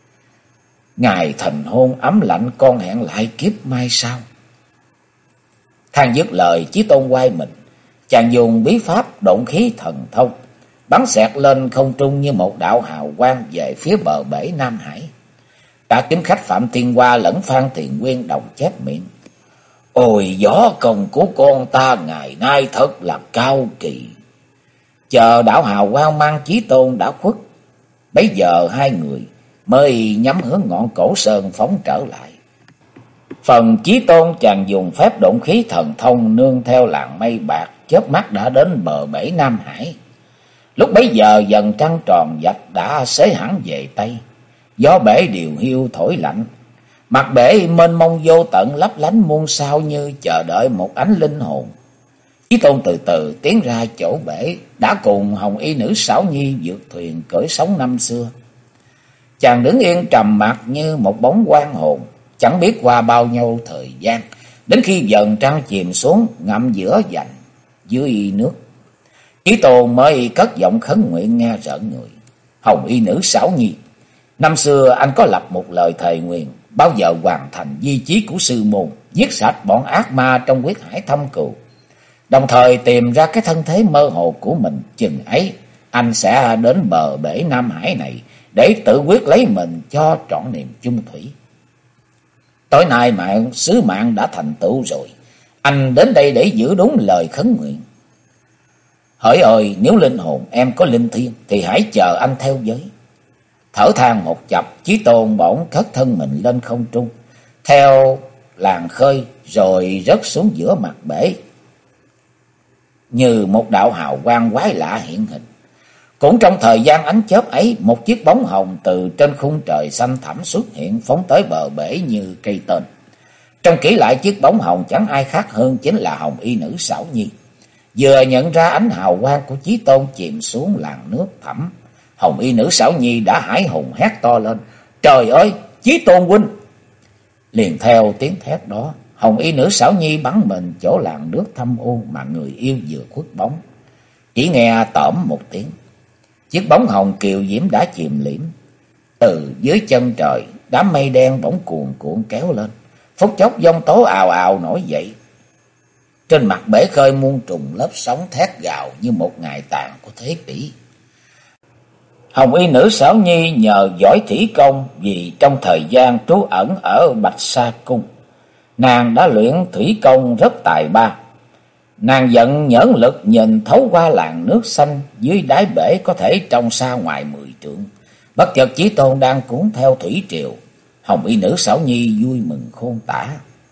[SPEAKER 1] Ngày thành hôn ấm lạnh, con hẹn lại kiếp mai sau. Than dứt lời, Chí Tôn quay mình, chàng dùng bí pháp độn khí thần thông bắn xẹt lên không trung như một đạo hào quang về phía bờ bể Nam Hải. Cả kiếm khách Phạm Thiên Hoa lẫn Phan Thiền Nguyên đồng chép miệng. Ôi, võ công của con ta ngày nay thật là cao kỳ. Chờ đạo hào quang mang Chí Tôn đã khuất, bấy giờ hai người mới nhắm hướng ngọn cổ sơn phóng trở lại. Phần Chí Tôn chàng dùng phép độn khí thần thông nương theo làn mây bạc, chớp mắt đã đến bờ bể Nam Hải. Lúc bấy giờ dần trăng tròn vạch đã xế hẳn về Tây, gió bể điều hiu thổi lạnh. Mặt bể mênh mông vô tận lấp lánh muôn sao như chờ đợi một ánh linh hồn. Chí Tôn từ từ tiến ra chỗ bể, đã cùng hồng y nữ Sảo Nhi vượt thuyền cưỡi sóng năm xưa. Chàng đứng yên trầm mặc như một bóng quan hồn, chẳng biết qua bao nhiêu thời gian, đến khi dần trăng chìm xuống ngậm giữa dành dưới nước. Chí Tôn mới cất giọng khấn nguyện nghe rợn người. Hồng y nữ Sảo Nhi, năm xưa anh có lập một lời thề nguyền, bao giờ hoàn thành di chí của sư môn, giết sạch bọn ác ma trong huyết hải thâm cừu, đồng thời tìm ra cái thân thế mơ hồ của mình. Chừng ấy anh sẽ đến bờ bể Nam Hải này để tự quyết lấy mình cho trọn niềm chung thủy. Tối nay sứ mạng đã thành tựu rồi, anh đến đây để giữ đúng lời khấn nguyện. Hỡi ơi, nếu linh hồn em có linh thiêng thì hãy chờ anh theo giới. Thở than một chập, Chí Tôn bỗng cất thân mình lên không trung, theo làn khơi rồi rớt xuống giữa mặt bể, như một đạo hào quang quái lạ hiện hình. Cũng trong thời gian ánh chớp ấy, một chiếc bóng hồng từ trên khung trời xanh thẳm xuất hiện, phóng tới bờ bể như cây tên. Trông kỹ lại, chiếc bóng hồng chẳng ai khác hơn chính là hồng y nữ Sảo Nhi. Vừa nhận ra ánh hào quang của Chí Tôn chìm xuống làn nước thẳm, hồng y nữ Sảo Nhi đã hãi hùng hét to lên: Trời ơi, Chí Tôn huynh! Liền theo tiếng thét đó, hồng y nữ Sảo Nhi bắn mình chỗ làn nước thâm u mà người yêu vừa khuất bóng. Chỉ nghe tởm một tiếng, chiếc bóng hồng kiều diễm đã chìm liễm. Từ dưới chân trời, đám mây đen bỗng cuồn cuộn kéo lên, phút chốc giông tố ào ào nổi dậy. Trên mặt bể khơi muôn trùng lớp sóng thét gào như một ngày tàn của thế kỷ. Hồng y nữ Sảo Nhi nhờ giỏi thủy công, vì trong thời gian trú ẩn ở Bạch Sa Cung, nàng đã luyện thủy công rất tài ba. Nàng vận nhẫn lực nhìn thấu qua làn nước xanh dưới đáy bể, có thể trông xa ngoài 10 trượng. Bất chợt Chí Tôn đang cuốn theo thủy triều, hồng y nữ Sảo Nhi vui mừng khôn tả.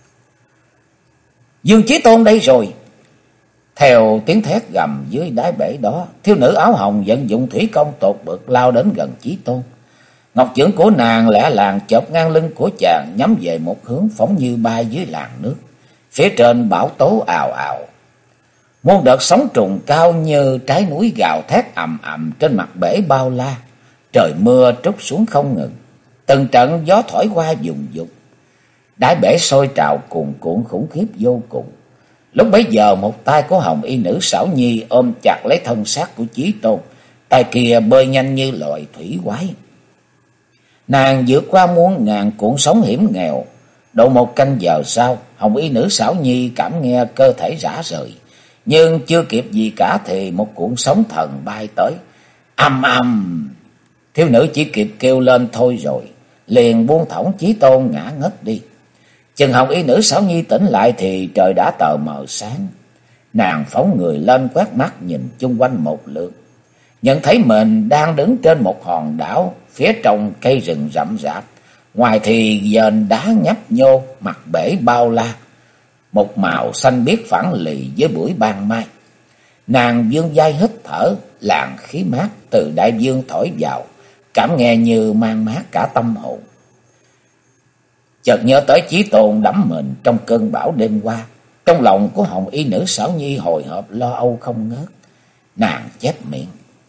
[SPEAKER 1] Dương Chí Tôn đây rồi! Theo tiếng thét gầm dưới đáy bể đó, thiếu nữ áo hồng vận dụng thủy công tột bực lao đến gần Chí Tôn. Ngọc chưởng của nàng lẻ làng chộp ngang lưng của chàng, nhắm về một hướng, phóng như bay dưới làn nước. Phía trên bão tố ào ào, muôn đợt sóng trùng cao như trái núi gào thét ầm ầm trên mặt bể bao la. Trời mưa trút xuống không ngừng, từng trận gió thổi qua vùng vụt. Đáy bể sôi trào cuồn cuộn khủng khiếp vô cùng. Lúc bấy giờ một tay của hồng y nữ Sảo Nhi ôm chặt lấy thân xác của Chí Tôn, tay kia bơi nhanh như loài thủy quái. Nàng vượt qua muôn ngàn cuộn sóng hiểm nghèo. Độ một canh giờ sau, hồng y nữ Sảo Nhi cảm nghe cơ thể rã rời, nhưng chưa kịp gì cả thì một cuộn sóng thần bay tới. Ầm ầm! Thiếu nữ chỉ kịp kêu lên thôi rồi, liền buông thõng Chí Tôn ngã ngất đi. Chừng hồng y nữ Sảo Nhi tỉnh lại thì trời đã tờ mờ sáng. Nàng phóng người lên quét mắt nhìn chung quanh một lượt, nhận thấy mình đang đứng trên một hòn đảo, phía trong cây rừng rậm rạp, ngoài thì dền đá nhấp nhô, mặt bể bao la, một màu xanh biếc phẳng lì với buổi ban mai. Nàng vươn vai hít thở, làn khí mát từ đại dương thổi vào, cảm nghe như mang mát cả tâm hồn. Chợt nhớ tới Chí Tôn đắm mình trong cơn bão đêm qua, trong lòng của hồng y nữ Sảo Nhi hồi hộp lo âu không ngớt. Nàng chép miệng: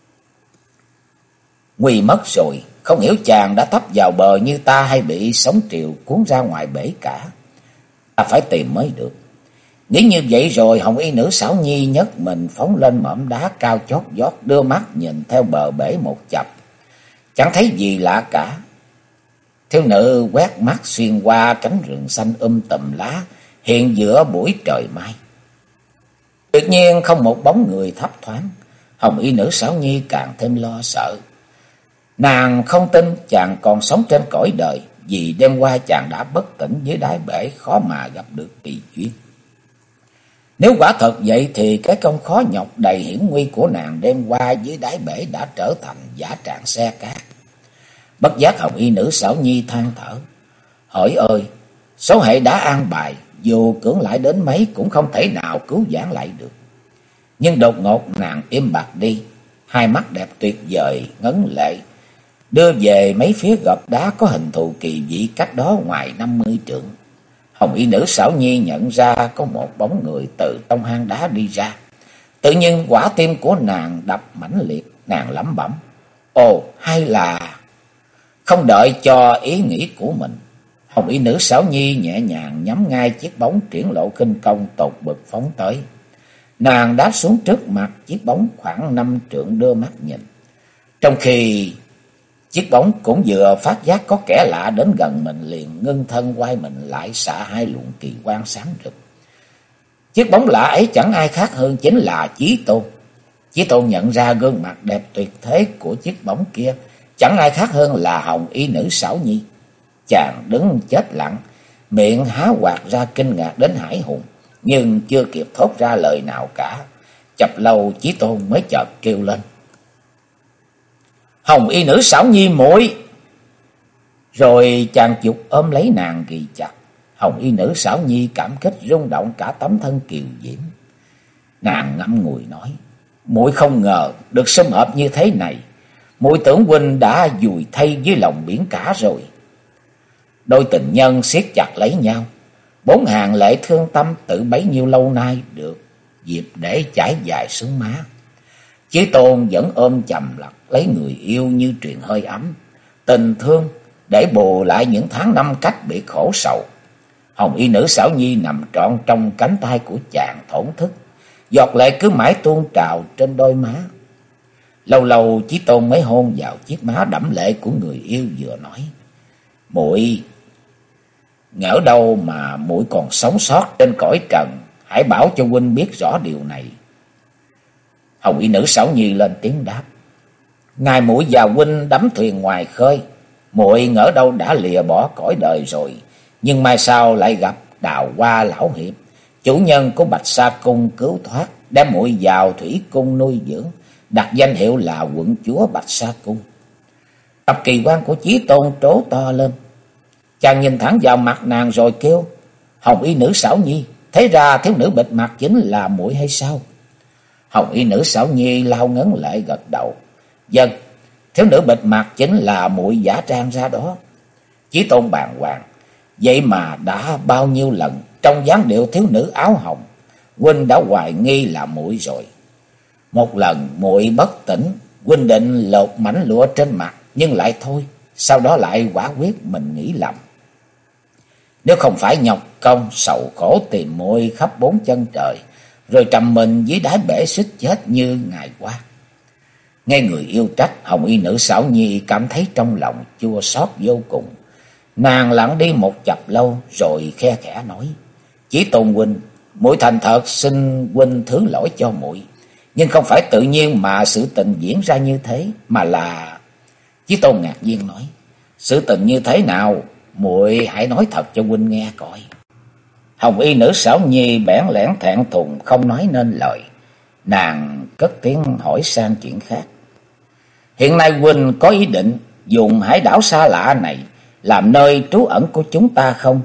[SPEAKER 1] Nguy mất rồi, không hiểu chàng đã tấp vào bờ như ta hay bị sóng triều cuốn ra ngoài bể cả. Ta phải tìm mới được. Nghĩ như vậy rồi, hồng y nữ Sảo Nhi nhấc mình phóng lên mỏm đá cao chót vót, đưa mắt nhìn theo bờ bể một chập, chẳng thấy gì lạ cả. Thiếu nữ quét mắt xuyên qua cánh rừng xanh tùm lá hiện giữa buổi trời mai. Tuyệt nhiên không một bóng người thấp thoáng. Hồng y nữ Sảo Nhi càng thêm lo sợ. Nàng không tin chàng còn sống trên cõi đời, vì đêm qua chàng đã bất tỉnh dưới đáy bể, khó mà gặp được kỳ duyên. Nếu quả thật vậy thì cái công khó nhọc đầy hiểm nguy của nàng đêm qua dưới đáy bể đã trở thành giả trạng xe cát. Bất giác hồng y nữ Xảo Nhi than thở: hỡi ơi, số hệ đã an bài, dù cưỡng lại đến mấy cũng không thể nào cứu vãn lại được. Nhưng đột ngột nàng im bặt đi, hai mắt đẹp tuyệt vời ngấn lệ, đưa về mấy phía gập đá có hình thù kỳ dị cách đó ngoài 50 trượng. Hồng y nữ Xảo Nhi nhận ra có một bóng người từ trong hang đá đi ra. Tự nhiên quả tim của nàng đập mãnh liệt, nàng lẩm bẩm: ồ, hay là... Không đợi cho ý nghĩ của mình, hồng y nữ Xảo Nhi nhẹ nhàng nhắm ngay chiếc bóng triển lộ khinh công tột bực phóng tới. Nàng đáp xuống trước mặt chiếc bóng khoảng 5 trượng, đưa mắt nhìn. Trong khi chiếc bóng cũng vừa phát giác có kẻ lạ đến gần mình, liền ngưng thân quay mình lại, xạ hai luồng kỳ quang sáng rực. Chiếc bóng lạ ấy chẳng ai khác hơn chính là Chí Tôn. Chí Tôn nhận ra gương mặt đẹp tuyệt thế của chiếc bóng kia chẳng ai khác hơn là hồng y nữ Xảo Nhi. Chàng đứng chết lặng, miệng há hoạc ra kinh ngạc đến hải hùng, nhưng chưa kịp thốt ra lời nào cả. Chập lâu Chí Tôn mới chợt kêu lên: hồng y nữ Xảo Nhi muội! Rồi chàng giục ôm lấy nàng ghi chặt. Hồng y nữ Xảo Nhi cảm kích rung động cả tấm thân kiều diễm. Nàng ngậm ngùi nói: muội không ngờ được sum họp như thế này, muội tưởng huynh đã vùi thay dưới lòng biển cả rồi. Đôi tình nhân siết chặt lấy nhau, 4 hàng lệ thương tâm tự bấy nhiêu lâu nay được dịp để chảy dài xuống má. Chí Tôn vẫn ôm chầm lặt lấy người yêu như truyền hơi ấm, tình thương để bù lại những tháng năm cách bị khổ sầu. Hồng y nữ Xảo Nhi nằm trọn trong cánh tay của chàng thổn thức, giọt lệ cứ mãi tuôn trào trên đôi má. Lâu lâu Chí Tôn mới hôn vào chiếc má đẫm lệ của người yêu, vừa nói: muội, ngỡ đâu mà muội còn sống sót trên cõi trần, hãy bảo cho huynh biết rõ điều này. Hồng y nữ Xảo Nhi lên tiếng đáp: ngày muội và huynh đắm thuyền ngoài khơi, muội ngỡ đâu đã lìa bỏ cõi đời rồi, nhưng mai sau lại gặp Đào Hoa lão hiệp, chủ nhân của Bạch Sa cung cứu thoát, đem muội vào thủy cung nuôi dưỡng, đặt danh hiệu là quận chúa Bạch Sa cung. Tập kỳ quan của Chí Tôn trố to lên. Chàng nhìn thẳng vào mặt nàng rồi kêu: hồng y nữ Xảo Nhi, thế ra thiếu nữ bịt mặt chính là muội hay sao? Hồng y nữ Xảo Nhi lau ngấn lệ gật đầu: vâng, thiếu nữ bịt mặt chính là muội giả trang ra đó. Chí Tôn bàng hoàng: vậy mà đã bao nhiêu lần trong dáng điệu thiếu nữ áo hồng, huynh đã hoài nghi là muội rồi. Một lần muội bất tỉnh, huynh định lột mảnh lụa trên mặt, nhưng lại thôi, sau đó lại quả quyết mình nghĩ lầm. Nếu không phải nhọc công sầu khổ tìm muội khắp 4 chân trời, rồi trầm mình dưới đáy bể suýt chết như ngày qua. Nghe người yêu trách, hồng y nữ Xảo Nhi cảm thấy trong lòng chua xót vô cùng. Nàng lặng đi một chập lâu rồi khe khẽ nói: Chí Tôn huynh, muội thành thật xin huynh thứ lỗi cho muội, nhưng không phải tự nhiên mà sự tình diễn ra như thế, mà là... Chí Tôn ngạc nhiên nói: sự tình như thế nào? Muội hãy nói thật cho huynh nghe coi. Hồng y nữ Xảo Nhi bẽn lẽn thẹn thùng không nói nên lời. Nàng cất tiếng hỏi sang chuyện khác: hiện nay huynh có ý định dùng hải đảo xa lạ này làm nơi trú ẩn của chúng ta không?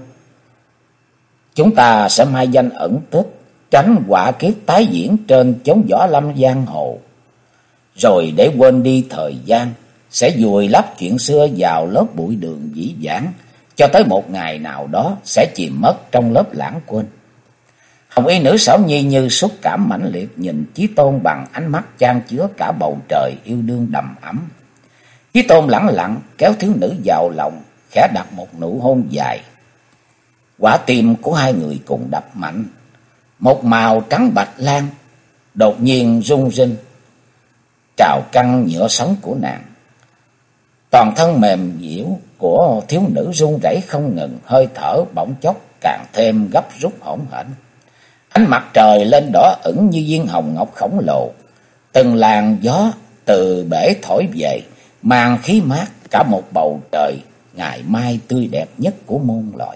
[SPEAKER 1] Chúng ta sẽ mai danh ẩn tích, tránh họa kiếp tái diễn trên chốn võ lâm giang hồ. Rồi để quên đi thời gian, sẽ vùi lấp chuyện xưa vào lớp bụi đường dĩ vãng, cho tới một ngày nào đó sẽ chìm mất trong lớp lãng quên. Hồng y nữ Xảo Nhi như xúc cảm mãnh liệt nhìn Chí Tôn bằng ánh mắt chan chứa cả bầu trời yêu đương đầm ấm. Chí Tôn lẳng lặng kéo thiếu nữ vào lòng, khẽ đặt một nụ hôn dài. Quả tim của hai người cùng đập mạnh. Một màu trắng bạch lan đột nhiên rung rinh trào căng nhựa sống của nàng. Toàn thân mềm dẻo của thiếu nữ run rẩy không ngừng, hơi thở bỗng chốc càng thêm gấp rút hỗn hển. Ánh mặt trời lên đỏ ửng như viên hồng ngọc khổng lồ. Từng làn gió từ bể thổi về, mang khí mát cả một bầu trời ngày mai tươi đẹp nhất của môn loại.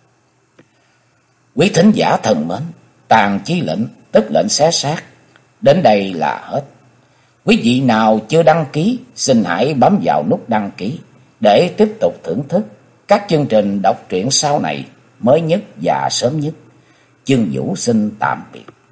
[SPEAKER 1] Quý thính giả thân mến, tàn chí lệnh tức lệnh xé xác đến đây là hết. Quý vị nào chưa đăng ký xin hãy bấm vào nút đăng ký để tiếp tục thưởng thức các chương trình đọc truyện sau này mới nhất và sớm nhất. Chương Vũ xin tạm biệt.